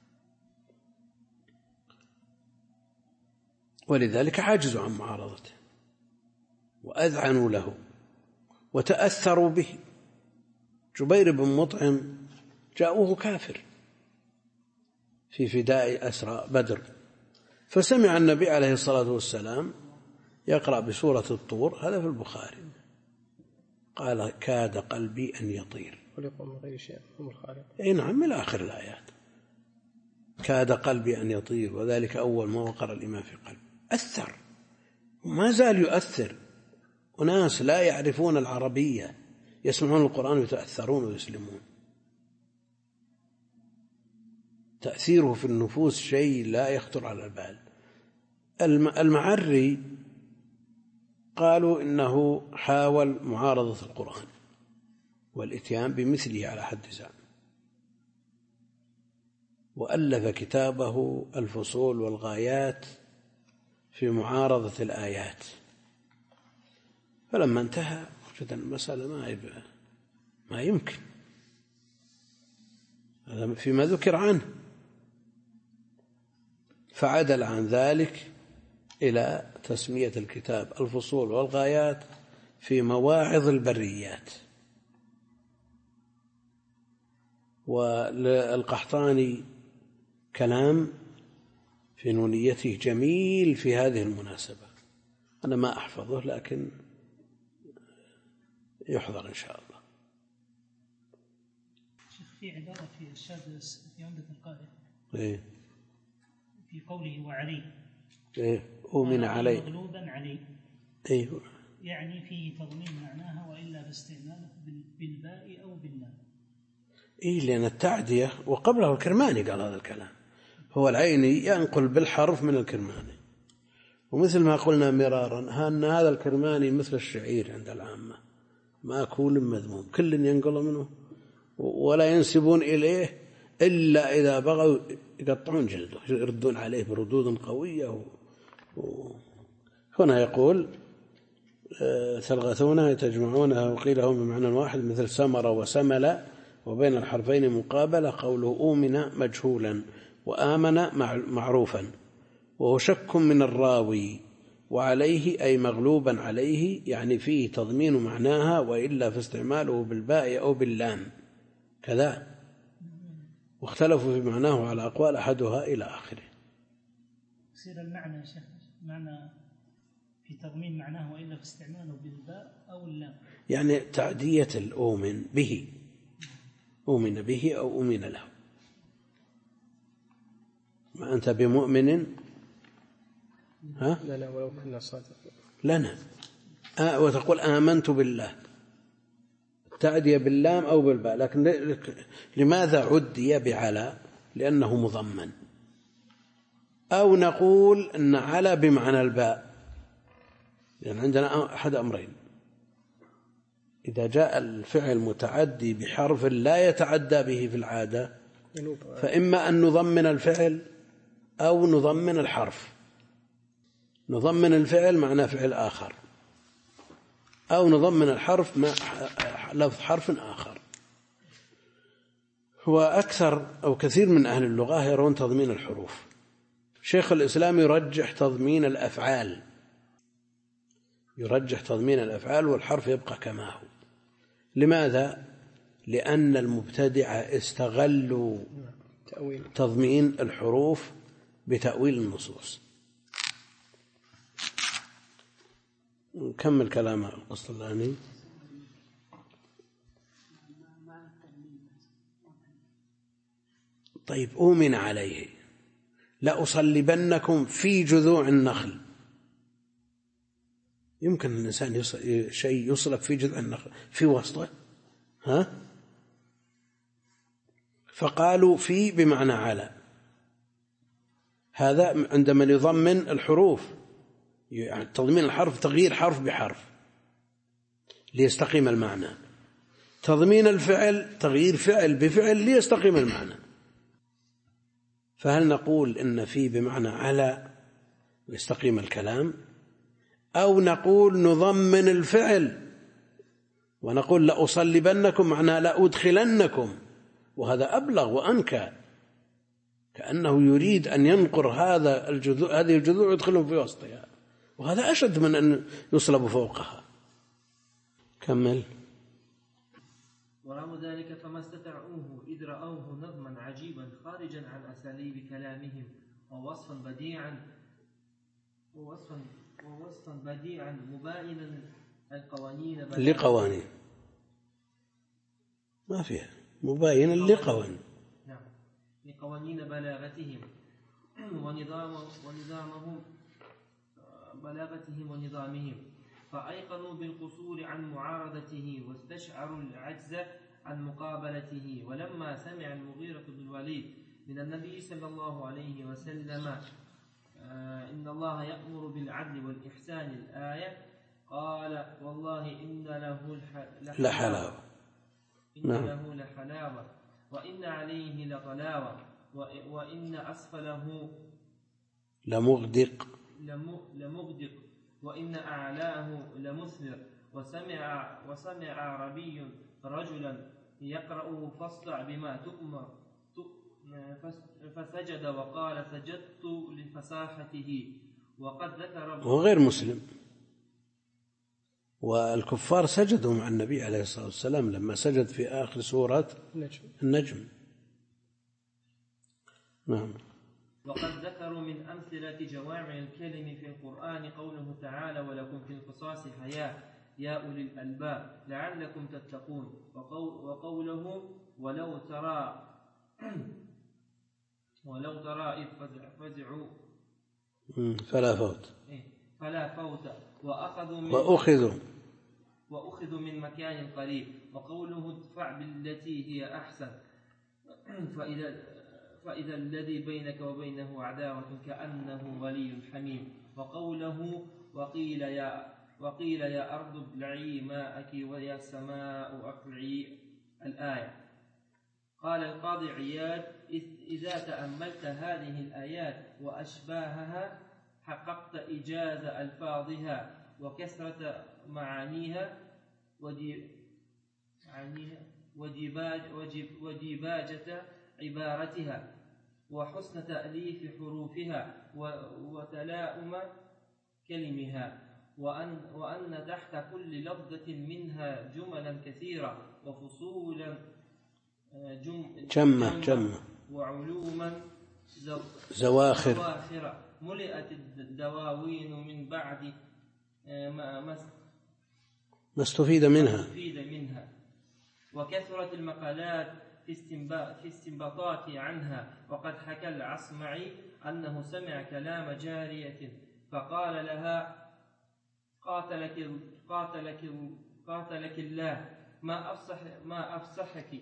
ولذلك عاجزوا عن معارضته وأذعنوا له وتأثروا به. جبير بن مطعم جاءوه كافر في فداء أسرى بدر، فسمع النبي عليه الصلاة والسلام يقرأ بسورة الطور، هذا في البخاري، قال كاد قلبي أن يطير. خلق من غير شيء هم الخالق. أي نعم، من آخر الآيات، كاد قلبي أن يطير، وذلك أول ما وقر الإيمان في قلبي. أثر وما زال يؤثر. وناس لا يعرفون العربية يسمعون القرآن ويتأثرون ويسلمون. تأثيره في النفوس شيء لا يخطر على البال. المعري قالوا إنه حاول معارضة القرآن والإتيان بمثله على حد زعم، وألف كتابه الفصول والغايات في معارضة الآيات، فلما انتهى وجد المسألة ما ما يمكن، هذا فيما ذكر عنه، فعدل عن ذلك إلى تسمية الكتاب الفصول والغايات في مواعظ البريات. والقحطاني كلام في نونيته جميل في هذه المناسبة، أنا ما أحفظه لكن يحضر إن شاء الله. شيخ، في عبارة في الشاذ في عمدة القارئ إيه؟ في قوله وعلي إيه؟ أؤمن علي مغلوبا علي، إيه؟ يعني فيه تضمين معناها وإلا باستعماله بالباء أو بالناء. إيه، لأن التعدية، وقبله الكرماني قال هذا الكلام، هو العيني ينقل بالحرف من الكرماني، ومثل ما قلنا مرارا أن هذا الكرماني مثل الشعير عند العامة، مأكول مذموم، كل ينقل منه ولا ينسبون إليه إلا إذا بغوا يقطعون جلده، يردون عليه بردود قوية. هنا يقول تلغثونه تجمعونه وقيل هم بمعنى واحد، مثل سمر وسمل وبين الحرفين مقابلة قوله أؤمن مجهولا وآمن معروفا، وهو شك من الراوي، وعليه أي مغلوبا عليه، يعني فيه تضمين معناها، وإلا فاستعماله بالباء أو باللام كذا، واختلفوا في معناه على أقوال أحدها إلى آخره. يصير المعنى يا شيخ معنى في تضمين معناه وإلا في استعماله بالباء أو اللام، يعني تعدية الأؤمن به، أؤمن به أو أؤمن له. ما أنت بمؤمن ها؟ لنا ولو كنا صادقين لنا آه وتقول آمنت بالله، تعدي باللام أو بالباء، لكن لماذا عدي بعلى؟ لأنه مضمن. أو نقول أن على بمعنى الباء، لأن يعني عندنا أحد أمرين: إذا جاء الفعل متعدي بحرف لا يتعدى به في العادة، فإما أن نضمن الفعل أو نضمن الحرف. نضمن الفعل معناه فعل آخر، أو نضمن الحرف مع لفظ حرف آخر. هو أكثر أو كثير من أهل اللغة يرون تضمين الحروف. شيخ الإسلام يرجح تضمين الأفعال، يرجح تضمين الأفعال والحرف يبقى كما هو. لماذا؟ لأن المبتدعة استغلوا تضمين الحروف بتأويل النصوص. نكمل كلام القسطلاني. طيب أؤمن عليه لأصلبنكم في جذوع النخل. يمكن الإنسان شيء يصلب في جذوع النخل في وسطه؟ ها؟ فقالوا في بمعنى على. هذا عندما يضمن الحروف، يعني تضمين الحرف تغيير حرف بحرف ليستقيم المعنى، تضمين الفعل تغيير فعل بفعل ليستقيم المعنى. فهل نقول إن في بمعنى على ويستقيم الكلام، أو نقول نضمن الفعل ونقول لأصلبنكم معناه لأدخلنكم، وهذا أبلغ وأنكى، كأنه يريد أن ينقر هذا الجذوع هذه الجذوع ويدخلهم في وسطها، وهذا أشد من أن يصلب فوقها. كمل. ورغم ذلك فما استطاعوه إذ رأوه نظما عجيبا خارجا عن أساليب كلامهم ووصفا بديعا ووصفا ووصفا بديعا مباينا القوانين لقوانين ما فيها مباينا لقوانين نعم لقوانين بلاغتهم ونظام ونظامهم بلاغتهم ونظامهم، فأيقنوا بالقصور عن معارضته واستشعروا العجز عن مقابلته. ولما سمع المغيرة بن الوليد من النبي صلى الله عليه وسلم آه إن الله يأمر بالعدل والإحسان الآية قال والله إن له لحلاوة إن نعم. له لحلاوة وإن عليه لغلاوة وإن أسفله لمغدق لمغدق وإن أعلاه لمثمر. وسمع وسمع عربي رجلا يقرأ فاصدع بما تؤمر فسجد وقال سجدت لفصاحته. وقد ذكر هو غير مسلم، والكفار سجدوا مع النبي عليه الصلاة والسلام لما سجد في آخر سورة النجم. نعم. وقد ذكروا من أمثلة جوامع الكلم في القرآن قوله تعالى ولكم في القصاص حياة يا أولي الألباب لعلكم تتقون، وقوله ولو ترى ولو ترى إذ فزعوا فلا فوت فلا فوت وأخذوا من وأخذوا وأخذوا من مكان قريب. وقوله ادفع بالتي هي أحسن فإذا فإذا الذي بينك وبينه عداوة كأنه ولي حميم. وقوله وقيل يا وقيل يا أرض ابلعي ماءك ويا سماء أقلعي الآية. قال القاضي عياد إذا تأملت هذه الآيات وأشباهها حققت إيجاز ألفاظها وكثرة معانيها ودي معانيها وديباج وديباجة عبارتها وحسن تأليف حروفها وتلاؤم كلمها، وأن, وأن تحت كل لفظة منها جملا كثيرة وفصولا جم جمة جمة وعلوما زواخر, زواخر ملئت الدواوين من بعد ما, ما استفيد منها. استفيد منها وكثرت المقالات في في استنباطات عنها. وقد حكى العصمعي أنه سمع كلام جارية فقال لها قاتلك قاتلك قاتلك الله ما أفصح ما أفصحك،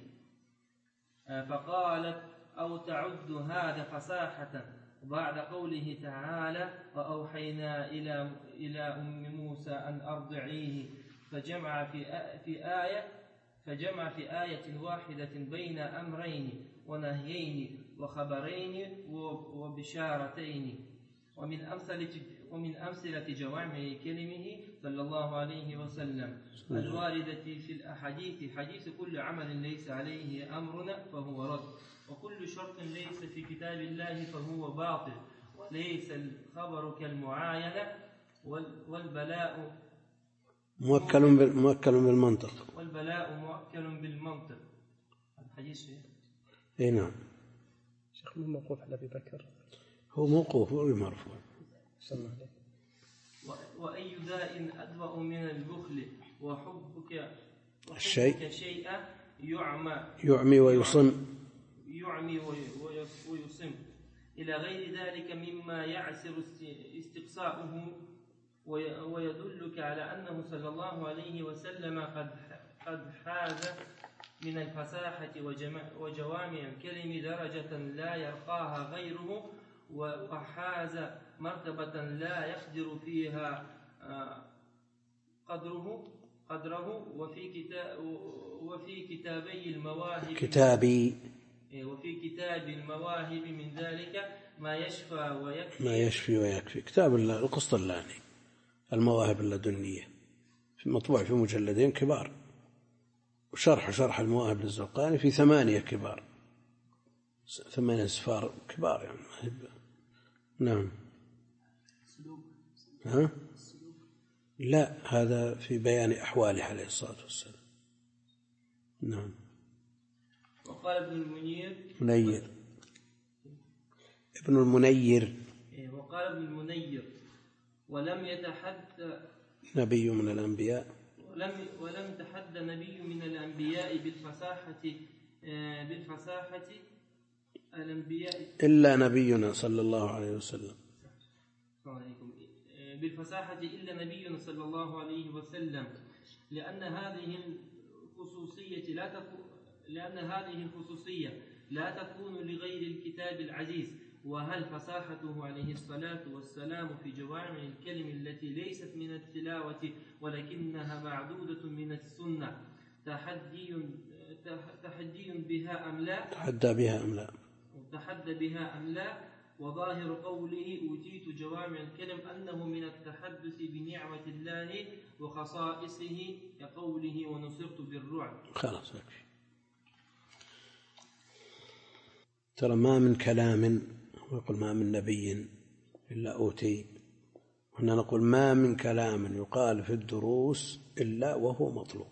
فقالت أو تعد هذا فصاحة بعد قوله تعالى وأوحينا إلى إلى أم موسى أن أرضعيه، فجمع في في آية فجمع في آية واحدة بين أمرين ونهيين وخبرين وبشارتين. ومن أمثلة ومن أمثلة جوامع كلمه صلى الله عليه وسلم الواردة في الأحاديث حديث كل عمل ليس عليه أمرنا فهو رد، وكل شرط ليس في كتاب الله فهو باطل، وليس الخبر كالمعاينة والبلاء موكل موكل بالمنطق والبلاء موكل بالمنطق. الحديث اي نعم. شيخ من موقوف على أبي بكر هو موقوف ومرفوع. وأي داء أدوأ من البخل وحبك الشيء شيئا يعمى يعمي ويصم يعمي ويصم إلى غير ذلك مما يعسر استقصاؤه، ويدلك على أنه صلى الله عليه وسلم قد قد حاز من الفصاحة وجوامع الكلم درجة لا يرقاها غيره، وحاز مرتبة لا يقدر فيها قدره قدره وفي كتاب وفي كتابي المواهب كتابي وفي كتاب المواهب من ذلك ما يشفى ويكفي ما يشفي ويكفي. كتاب القسطلاني المواهب اللدنية في مطبوع في مجلدين كبار، وشرح شرح المواهب للزرقاني في ثمانية كبار ثمانية أسفار كبار يعني. نعم. ها؟ لا، هذا في بيان أحواله عليه الصلاة والسلام. نعم. وقال ابن المنير منير ابن المنير وقال ابن المنير ولم يتحدى نبي من الأنبياء ولم ولم تحدى نبي من الأنبياء بالفصاحة بالفصاحة الأنبياء إلا نبينا صلى الله عليه وسلم بالفصاحة إلا نبينا صلى الله عليه وسلم، لأن هذه الخصوصية لا تكون لأن هذه الخصوصية لا تكون لغير الكتاب العزيز. وهل فصاحته عليه الصلاة والسلام في جوامع الكلم التي ليست من التلاوة ولكنها معدودة من السنة تحدي تحدي بها أم لا تحدى بها أم لا تحدى بها أم لا وظاهر قوله أوتيت جوامع الكلم أنه من التحدث بنعمة الله وخصائصه كقوله ونصرت بالرعب. خلاص يكفي. ترى ما من كلام ويقول ما من نبي إلا أوتي، هنا نقول ما من كلام يقال في الدروس إلا وهو مطلوب،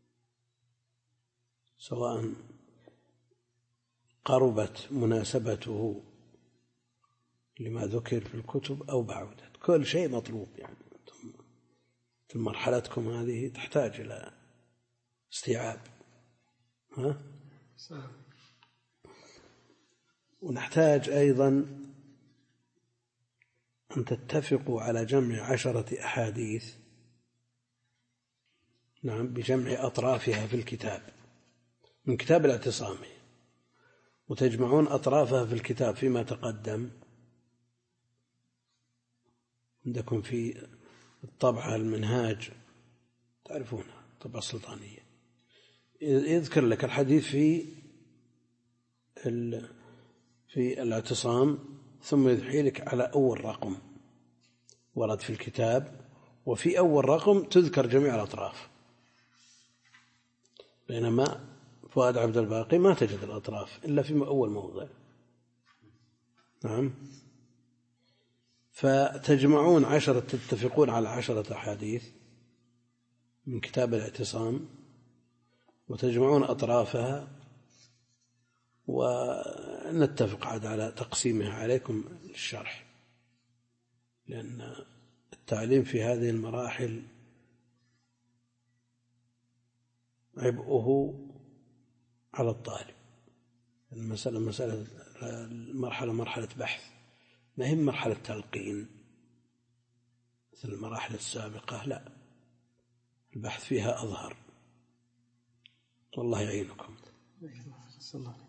سواء قربت مناسبته لما ذكر في الكتب أو بعدت، كل شيء مطلوب. يعني مرحلتكم هذه تحتاج إلى استيعاب. ها؟ ونحتاج أيضا أن تتفقوا على جمع عشرة أحاديث، نعم، بجمع أطرافها في الكتاب من كتاب الاعتصام، وتجمعون أطرافها في الكتاب فيما تقدم عندكم في الطبعة المنهاج، تعرفونها الطبعة السلطانية، يذكر لك الحديث في في الاعتصام ثم يدحي لك على أول رقم ورد في الكتاب، وفي أول رقم تذكر جميع الأطراف، بينما فؤاد عبد الباقي ما تجد الأطراف إلا في أول موضع. نعم. فتجمعون عشرة، تتفقون على عشرة أحاديث من كتاب الاعتصام وتجمعون أطرافها، ونتفق عاد على تقسيمها عليكم للشرح، لأن التعليم في هذه المراحل عبئه على الطالب. المسألة مسألة المرحلة مرحلة بحث، ما هي مرحلة تلقين مثل المراحل السابقة، لا، البحث فيها أظهر. والله يعينكم. صلى الله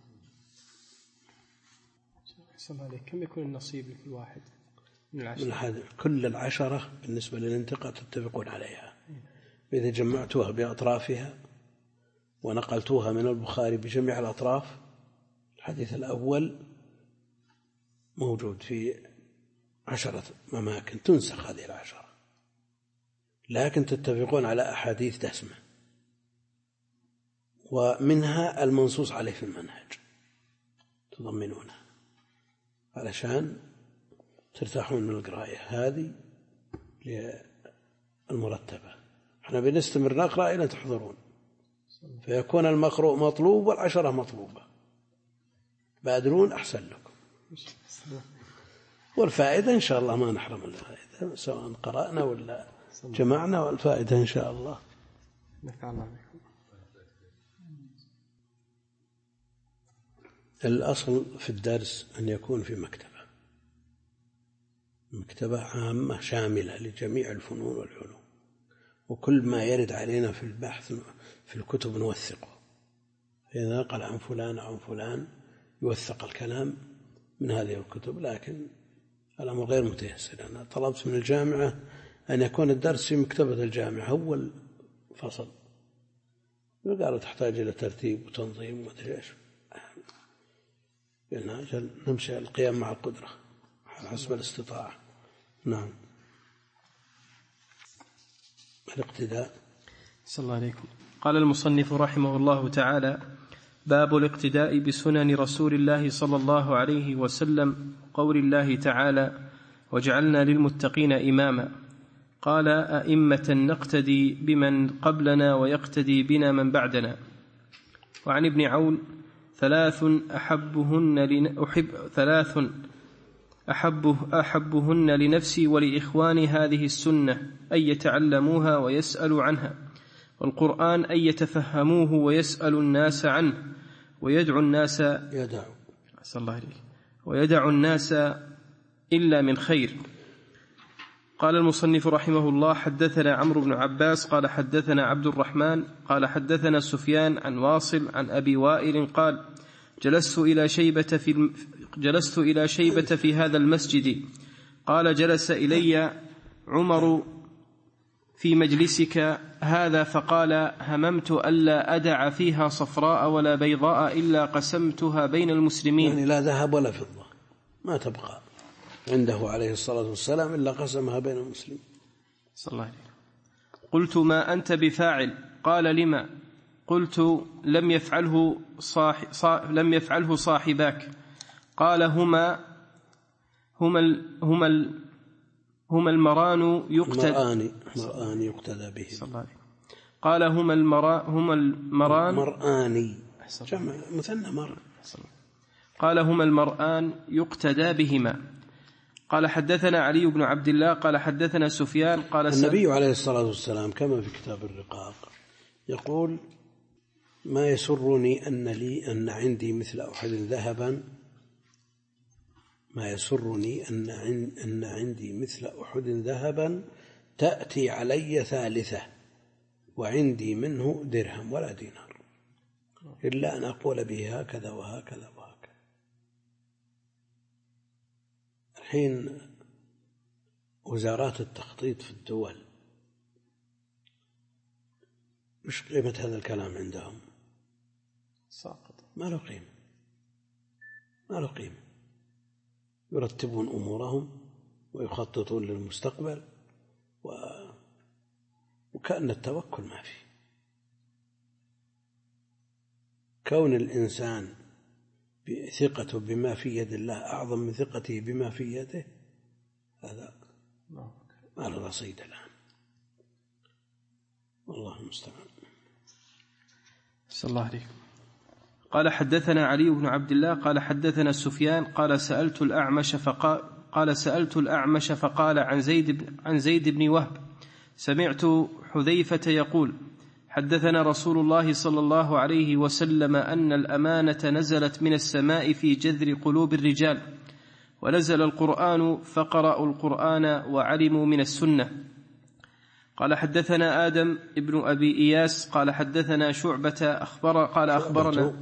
عليه. كم يكون النصيب لكل واحد من العشرة؟ من كل العشرة بالنسبة للانتقاء تتفقون عليها. إذا جمعتوها بأطرافها ونقلتوها من البخاري بجميع الأطراف، الحديث الأول موجود في عشرة أماكن تنسخ هذه العشرة، لكن تتفقون على أحاديث دسمة، ومنها المنصوص عليه في المنهج تضمنونه علشان ترتاحون من القراءة هذه المرتبة. احنا بنستمر نقرأ إلى تحضرون، فيكون المقروء مطلوب والعشرة مطلوبة. بادرون أحسن لكم. والفائدة إن شاء الله ما نحرم الفائدة، سواء قرأنا ولا جمعنا، والفائدة إن شاء الله. الأصل في الدرس أن يكون في مكتبة مكتبة عامة شاملة لجميع الفنون والعلوم، وكل ما يرد علينا في البحث في الكتب نوثقه. إذا نقل عن فلان أو عن فلان يوثق الكلام من هذه الكتب، لكن الأمر غير متيسر. أنا طلبت من الجامعة أن يكون الدرس في مكتبة الجامعة أول فصل، قالوا تحتاج إلى ترتيب وتنظيم ومدري إيش. قلنا أجل نمشي القيام مع القدرة على حسب الاستطاعة. نعم. الاقتداء. صلى الله عليكم. قال المصنف رحمه الله تعالى: باب الاقتداء بسنن رسول الله صلى الله عليه وسلم، قول الله تعالى: وجعلنا للمتقين إماما. قال: أئمة نقتدي بمن قبلنا ويقتدي بنا من بعدنا. وعن ابن عون: ثلاث أحبهن لن... أحب... ثلاث أحبه... أحبهن لنفسي ولإخواني هذه السنة، أن يتعلموها ويسألوا عنها، والقرآن أن يتفهموه ويسألوا الناس عنه، ويدعو الناس يدعو صلى الله عليه ويدع الناس إلا من خير. قال المصنف رحمه الله: حدثنا عمرو بن عباس قال حدثنا عبد الرحمن قال حدثنا سفيان عن واصل عن أبي وائل قال: جلست إلى شيبة في الم... جلست إلى شيبة في هذا المسجد. قال: جلس إلي عمر في مجلسك هذا فقال: هممت ألا أدع فيها صفراء ولا بيضاء إلا قسمتها بين المسلمين. يعني لا ذهب ولا فضة ما تبقى عنده عليه الصلاة والسلام إلا قسمها بين المسلمين صلى الله عليه. قلت: ما أنت بفاعل؟ قال: لما؟ قلت: لم يفعله, صاح... صاح... لم يفعله صاحباك. قال: هما هما ال... هما ال... هما المران يقتدى مرآن مرآن يقتدى به. صلى الله عليه. قال: هما المرا هما المران مرآني جمع مثنى مر. قال: هما المرآن يقتدى بهما. قال: حدثنا علي بن عبد الله قال حدثنا سفيان قال: النبي عليه الصلاة والسلام كما في كتاب الرقاق يقول: ما يسرني أن لي أن عندي مثل أحد ذهبا ما يسرني أن أن عندي مثل أحد ذهبا تأتي علي ثالثة وعندي منه درهم ولا دينار، إلا أن أقول به هكذا وهكذا وهكذا. الحين وزارات التخطيط في الدول مش قيمة هذا الكلام عندهم؟ ساقط، ما له قيمة ما له قيمة. يرتبون أمورهم ويخططون للمستقبل و... وكأن التوكل ما فيه. كون الإنسان ثقته بما في يد الله أعظم من ثقته بما في يده، هذا ما له رصيد الآن، والله المستعان. صلى الله عليه. قال حدثنا علي بن عبد الله قال حدثنا سفيان قال سألت الأعمش فقال قال سألت الأعمش فقال عن زيد عن زيد بن وهب سمعت حذيفة يقول حدثنا رسول الله صلى الله عليه وسلم أن الأمانة نزلت من السماء في جذر قلوب الرجال، ونزل القرآن فقرأوا القرآن وعلموا من السنة. قال حدثنا آدم ابن أبي إياس قال حدثنا شعبة أخبر قال أخبرنا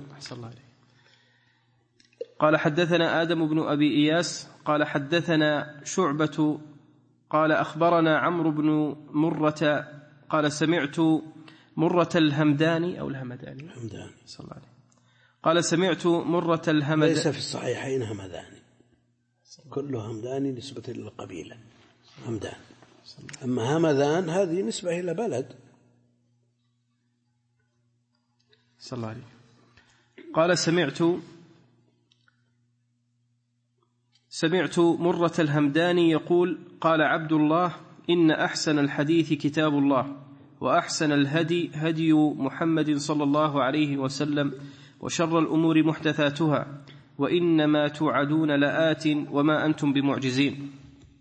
قال حدثنا آدم بن أبي إياس قال حدثنا شعبة قال أخبرنا عمرو بن مرة قال سمعت مرة الهمداني أو الهمداني الهمداني صلى الله عليه قال سمعت مرة الهمداني، ليس في الصحيحين همداني، كله همداني نسبة للقبيلة همدان، أما همدان هذه نسبة إلى بلد. صلى الله عليه. قال سمعت سمعت مرة الهمداني يقول قال عبد الله إن أحسن الحديث كتاب الله، وأحسن الهدي هدي محمد صلى الله عليه وسلم، وشر الأمور محدثاتها، وإنما توعدون لآت وما أنتم بمعجزين.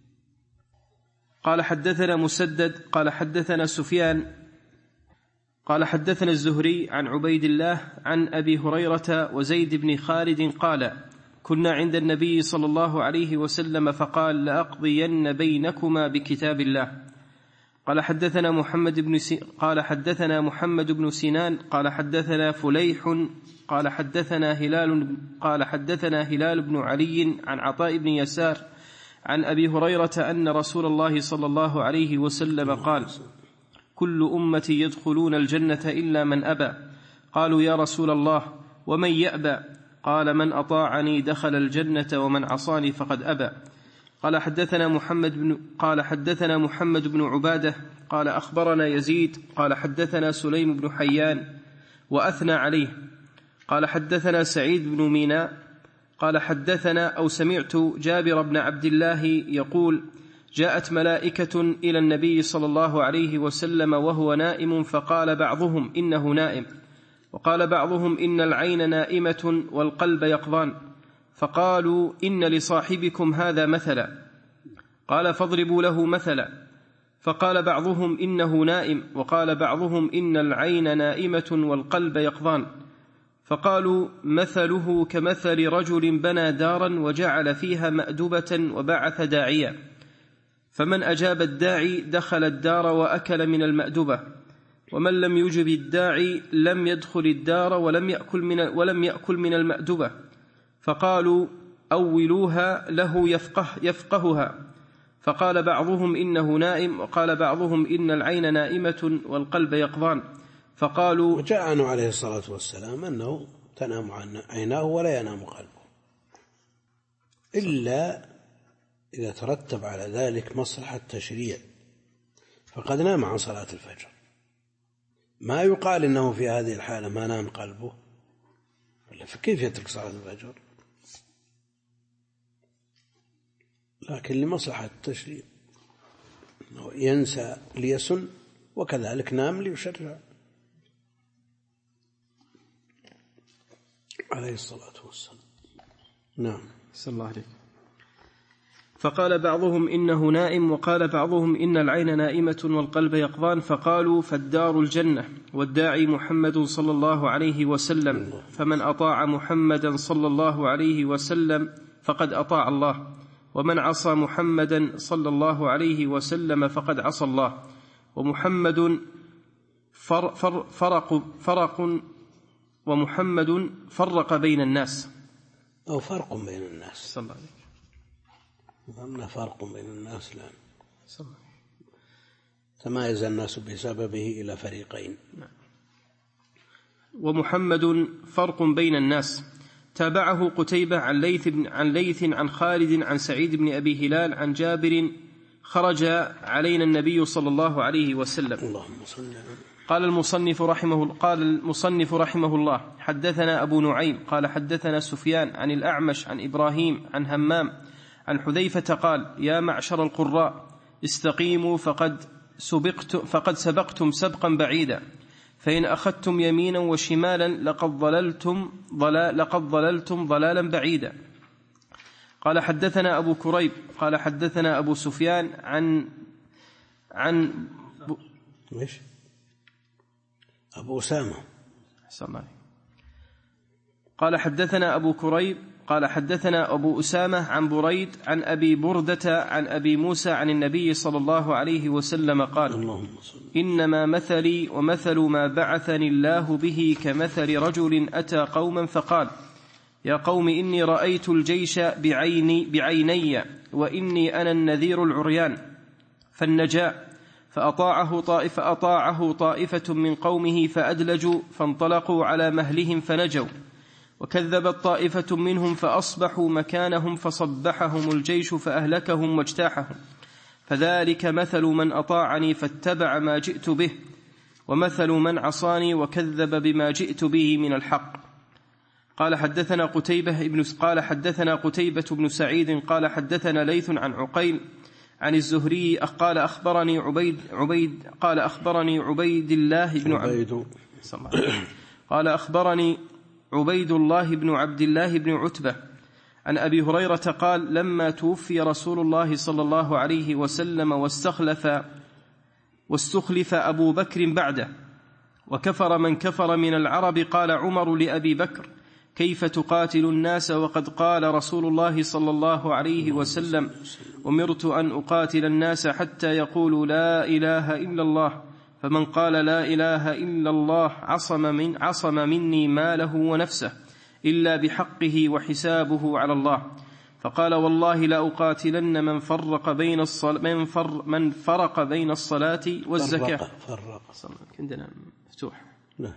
قال حدثنا مسدد قال حدثنا سفيان قال حدثنا الزهري عن عبيد الله عن أبي هريرة وزيد بن خالد قال كنا عند النبي صلى الله عليه وسلم فقال لأقضين بينكما بكتاب الله. قال حدثنا محمد بن س... قال حدثنا محمد بن سنان قال حدثنا فليح قال حدثنا هلال قال حدثنا هلال بن علي عن عطاء بن يسار عن أبي هريرة أن رسول الله صلى الله عليه وسلم قال كل أمتي يدخلون الجنة إلا من أبى. قالوا يا رسول الله ومن يأبى؟ قال من أطاعني دخل الجنة ومن عصاني فقد أبى. قال حدثنا محمد بن قال حدثنا محمد بن عبادة قال أخبرنا يزيد قال حدثنا سليم بن حيان وأثنى عليه. قال حدثنا سعيد بن ميناء قال حدثنا أو سمعت جابر بن عبد الله يقول جاءت ملائكة إلى النبي صلى الله عليه وسلم وهو نائم، فقال بعضهم إنه نائم، وقال بعضهم إن العين نائمة والقلب يقظان، فقالوا إن لصاحبكم هذا مثلا، قال فاضربوا له مثلا. فقال بعضهم إنه نائم، وقال بعضهم إن العين نائمة والقلب يقظان، فقالوا مثله كمثل رجل بنى دارا وجعل فيها مأدبة وبعث داعيا، فمن أجاب الداعي دخل الدار وأكل من المأدبة، ومن لم يجب الداعي لم يدخل الدار ولم يأكل من, ولم يأكل من المأدبة. فقالوا أولوها له يفقه يفقهها. فقال بعضهم إنه نائم، وقال بعضهم إن العين نائمة والقلب يقظان. فقالوا وجاء عنه عليه الصلاة والسلام أنه تنام عيناه ولا ينام قلبه، إلا إذا ترتب على ذلك مصلحة تشريع، فقد نام عن صلاة الفجر، ما يقال إنه في هذه الحالة ما نام قلبه، فكيف يترك صلاة الفجر؟ لكن لمصلحة التشريع ينسى ليسن، وكذلك نام ليشرع عليه الصلاة والسلام. نعم. صلى الله عليه. فقال بعضهم إنه نائم، وقال بعضهم إن العين نائمة والقلب يقظان، فقالوا فالدار الجنة والداعي محمد صلى الله عليه وسلم، فمن أطاع محمدا صلى الله عليه وسلم فقد أطاع الله، ومن عصى محمدا صلى الله عليه وسلم فقد عصى الله، ومحمد فر فر فرق, فرق ومحمد فرق بين الناس أو فرق بين الناس. صلى الله عليه. أما فرق بين الناس لا، تمايز الناس بسببه إلى فريقين. ومحمد فرق بين الناس. تابعه قتيبة عن ليث عن ليث عن خالد عن سعيد بن أبي هلال عن جابر خرج علينا النبي صلى الله عليه وسلم اللهم صل على قال المصنف رحمه قال المصنف رحمه الله: حدثنا أبو نعيم قال حدثنا سفيان عن الأعمش عن إبراهيم عن همام عن حذيفة قال: يا معشر القراء استقيموا فقد سبقت فقد سبقتم سبقا بعيدا، فإن أخذتم يمينا وشمالا لقد ضللتم ضلال لقد ضللتم ضلالا بعيدا. قال حدثنا أبو كريب قال حدثنا أبو سفيان عن عن ايش أبو أسامة قال حدثنا أبو كريب قال حدثنا أبو أسامة عن بريد عن أبي بردة عن أبي موسى عن النبي صلى الله عليه وسلم قال: إنما مثلي ومثل ما بعثني الله به كمثل رجل أتى قوما فقال: يا قوم إني رأيت الجيش بعيني, بعيني وإني أنا النذير العريان، فالنجاء فأطاعه طائفة, أطاعه طائفة من قومه فأدلجوا فانطلقوا على مهلهم فنجوا، وكذبت طائفة منهم فأصبحوا مكانهم فصبحهم الجيش فأهلكهم واجتاحهم. فذلك مثل من أطاعني فاتبع ما جئت به، ومثل من عصاني وكذب بما جئت به من الحق. قال حدثنا قتيبة بن قال حدثنا قتيبة بن سعيد قال حدثنا ليث عن عقيل عن الزهري قال أخبرني عبيد عبيد قال أخبرني عبيد الله بن عبيد قال أخبرني عبيد الله بن عبد الله بن عتبة عن أبي هريرة قال: لما توفي رسول الله صلى الله عليه وسلم واستخلف واستخلف أبو بكر بعده وكفر من كفر من العرب، قال عمر لأبي بكر: كيف تقاتل الناس وقد قال رسول الله صلى الله عليه وسلم: أمرت أن أقاتل الناس حتى يقولوا لا إله إلا الله، فمن قال لا إله إلا الله عصم, من عصم مني ماله ونفسه إلا بحقه وحسابه على الله. فقال: والله لا أقاتلن من فرق بين الصلاة من, فر من فرق بين الصلاة والزكاة. فرق فرق عندنا مفتوح. لا.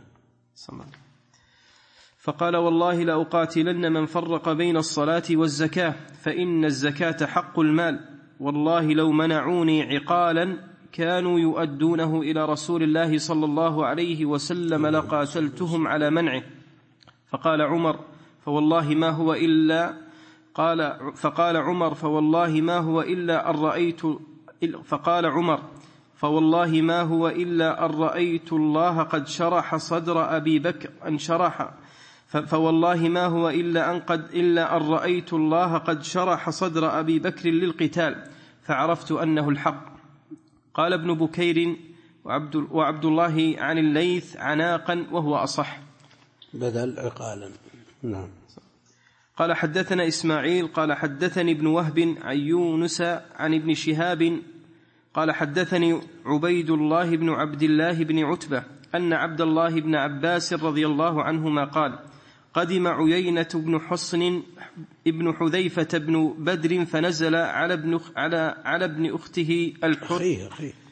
فقال: والله لا أقاتلن من فرق بين الصلاة والزكاة، فإن الزكاة حق المال، والله لو منعوني عقالا كانوا يؤدونه إلى رسول الله صلى الله عليه وسلم لقاتلتهم على منعه. فقال عمر: فوالله ما هو إلا قال فقال عمر فوالله ما هو إلا أن رأيت فقال عمر فوالله ما هو إلا أن رأيت الله قد شرح صدر أبي بكر أن شرح فوالله ما هو إلا أن قد إلا أن رأيت الله قد شرح صدر أبي بكر للقتال، فعرفت أنه الحق. قال ابن بكير وعبد, وعبد الله عن الليث عناقا وهو أصح بدل عقالا. نعم. قال حدثنا إسماعيل قال حدثني ابن وهب عن يونس عن ابن شهاب قال حدثني عبيد الله بن عبد الله بن عتبة أن عبد الله بن عباس رضي الله عنهما قال: قدم عيينة بن حصن ابن حذيفة بن بدر فنزل على ابن على على ابن أخته الحر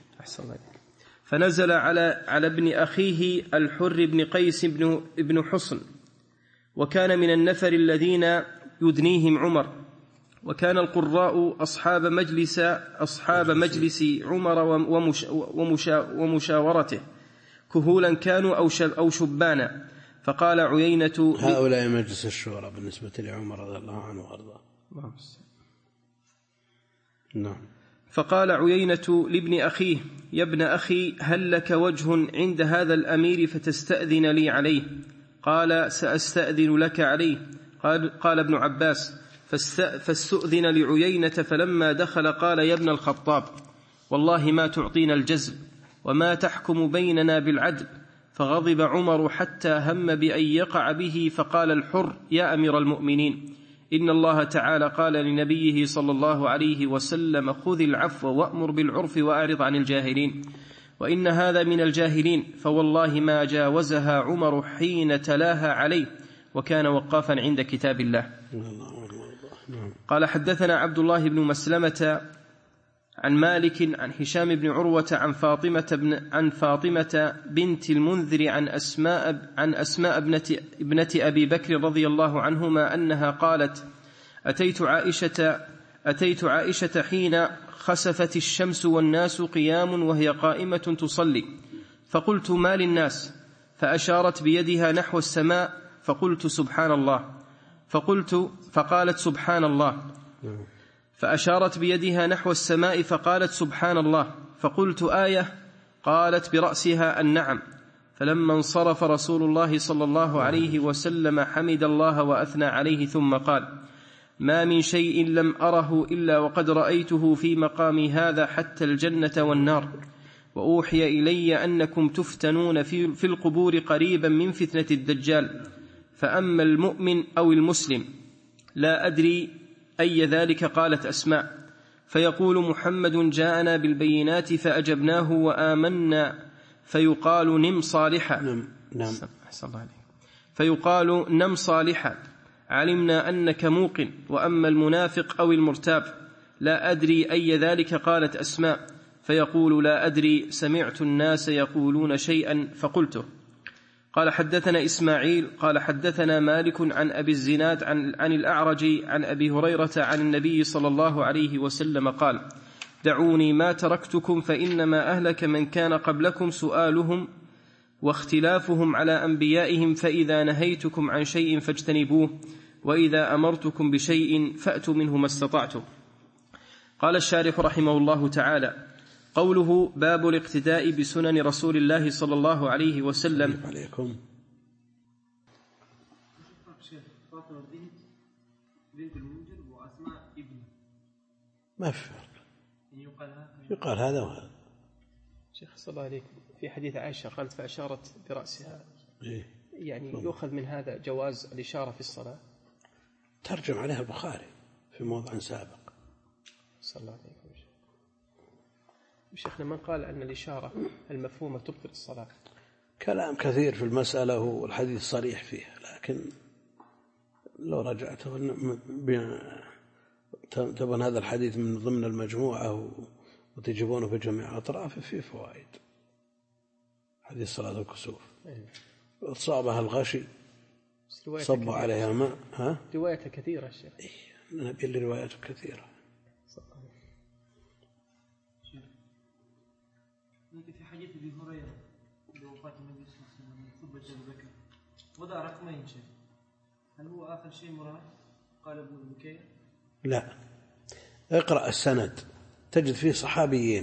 فنزل على على ابن أخيه الحر بن قيس بن ابن حصن، وكان من النفر الذين يدنيهم عمر، وكان القراء أصحاب مجلس أصحاب مجلس عمر ومشا ومشاورته كهولا كانوا أو أو شبانا. فقال عيينة: هؤلاء مجلس الشورى بالنسبة لعمر رضي الله عنه وارضاه. نعم. فقال عيينة لابن أخيه: يا ابن أخي، هل لك وجه عند هذا الأمير فتستأذن لي عليه؟ قال: سأستأذن لك عليه. قال, قال ابن عباس: فاستأذن لعيينة، فلما دخل قال: يا ابن الخطاب، والله ما تعطينا الجزل وما تحكم بيننا بالعدل. فغضب عمر حتى هم بأن يقع به، فقال الحر: يا أمير المؤمنين، إن الله تعالى قال لنبيه صلى الله عليه وسلم: خذ العفو وأمر بالعرف وأعرض عن الجاهلين، وإن هذا من الجاهلين. فوالله ما جاوزها عمر حين تلاها عليه، وكان وقافا عند كتاب الله. قال حدثنا عبد الله بن مسلمة عن مالك عن هشام بن عروة عن فاطمة بن عن فاطمة بنت المنذر عن أسماء عن أسماء ابنة ابنة أبي بكر رضي الله عنهما أنها قالت: أتيت عائشة أتيت عائشة حين خسفت الشمس والناس قيام وهي قائمة تصلي، فقلت ما للناس؟ فأشارت بيدها نحو السماء فقلت سبحان الله. فقلت فقالت سبحان الله. فأشارت بيدها نحو السماء فقالت سبحان الله. فقلت آية؟ قالت برأسها النعم. فلما انصرف رسول الله صلى الله عليه وسلم حمد الله وأثنى عليه ثم قال: ما من شيء لم أره إلا وقد رأيته في مقامي هذا حتى الجنة والنار، وأوحي إلي أنكم تفتنون في القبور قريبا من فتنة الدجال، فأما المؤمن أو المسلم لا أدري أي ذلك. قالت أسماء: فيقول محمد جاءنا بالبينات فأجبناه وآمنا، فيقال نم صالحا. نعم نعم. فيقال نم صالحا، علمنا أنك موقن. وأما المنافق أو المرتاب لا أدري أي ذلك. قالت أسماء: فيقول لا أدري، سمعت الناس يقولون شيئا فقلته. قال حدثنا إسماعيل قال حدثنا مالك عن أبي الزناد عن, عن الأعرج عن أبي هريرة عن النبي صلى الله عليه وسلم قال: دعوني ما تركتكم فإنما أهلك من كان قبلكم سؤالهم واختلافهم على أنبيائهم، فإذا نهيتكم عن شيء فاجتنبوه، وإذا أمرتكم بشيء فأتوا منه ما استطعتم. قال الشارح رحمه الله تعالى: قوله باب الاقتداء بسنن رسول الله صلى الله عليه وسلم. عليكم. ما في فرق، يقال هذا وهذا. شيخ صلى الله عليكم، في حديث عائشة قالت فأشارت برأسها، يعني يؤخذ من هذا جواز الإشارة في الصلاة؟ ترجم عليها البخاري في موضع سابق. صلى الله عليكم. شيخنا من قال أن الإشارة المفهومة تبطل الصلاة؟ كلام كثير في المسألة والحديث صريح فيها، لكن لو رجعته تبون هذا الحديث من ضمن المجموعة وتجيبونه في جميع أطرافه فيه فوائد. حديث صلاة الكسوف أصابها الغشي صبوا عليها ماء. ها؟ روايته كثيرة الشيخ. إيه، نبي اللي روايته كثيرة. في حديث أبي هريرة بوفاة النبي صلى الله عليه وسلم ثبت أبو بكر وضع رقمين شيء، هل هو آخر شيء مراد؟ قال ابن بكير: لا، اقرأ السند تجد فيه صحابيين،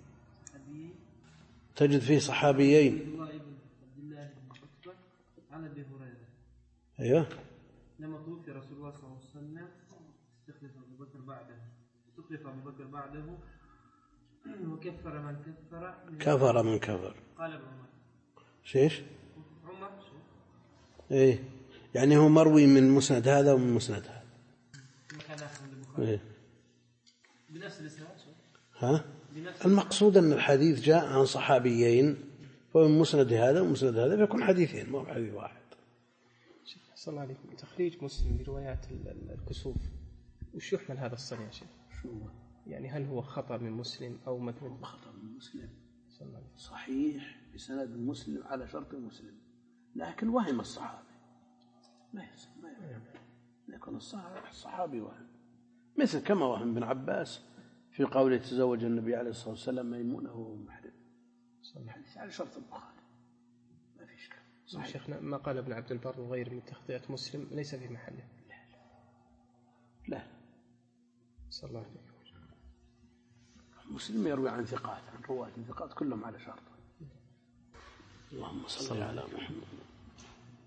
تجد فيه صحابيين. الله ابن عبد الله بن عتبة عن أبي هريرة. أيوه. لما توفي رسول الله صلى الله عليه وسلم استخلف أبو بكر بعده استخلف أبو بكر بعده وكفر من كفر من كفر من كفر. قال ابن عمر. شيش؟ عمر. إيه، يعني هو مروي من مسند هذا ومن مسند هذا. مكان آخر من البخاري. إيه. بنفس الإسناد. ها؟ المقصود أن الحديث جاء عن صحابيين، فمن مسند هذا ومسند هذا فيكون حديثين مو حديث واحد. صلى الله عليكم. تخريج مسلم بروايات الكسوف وش يحمل هذا الصنع يا شيخ؟ شو هو؟ يعني هل هو خطأ من مسلم أو مثل خطأ من مسلم صحيح بسند مسلم على شرط مسلم، لكن وهم الصحابي ما يصح، ما يكون الصحابي وهم، مثل كما وهم بن عباس في قوله تزوج النبي عليه الصلاة والسلام ميمونة وهو محرم، الحديث على شرط البخاري ما في شك. شيخنا ما قال ابن عبد البر وغيره من تخطئة مسلم ليس في محله. لا لا, لا. صلى الله عليه وسلم. مسلم يروي عن ثقات، عن رواة ثقات كلهم على شرط. اللهم صل على محمد.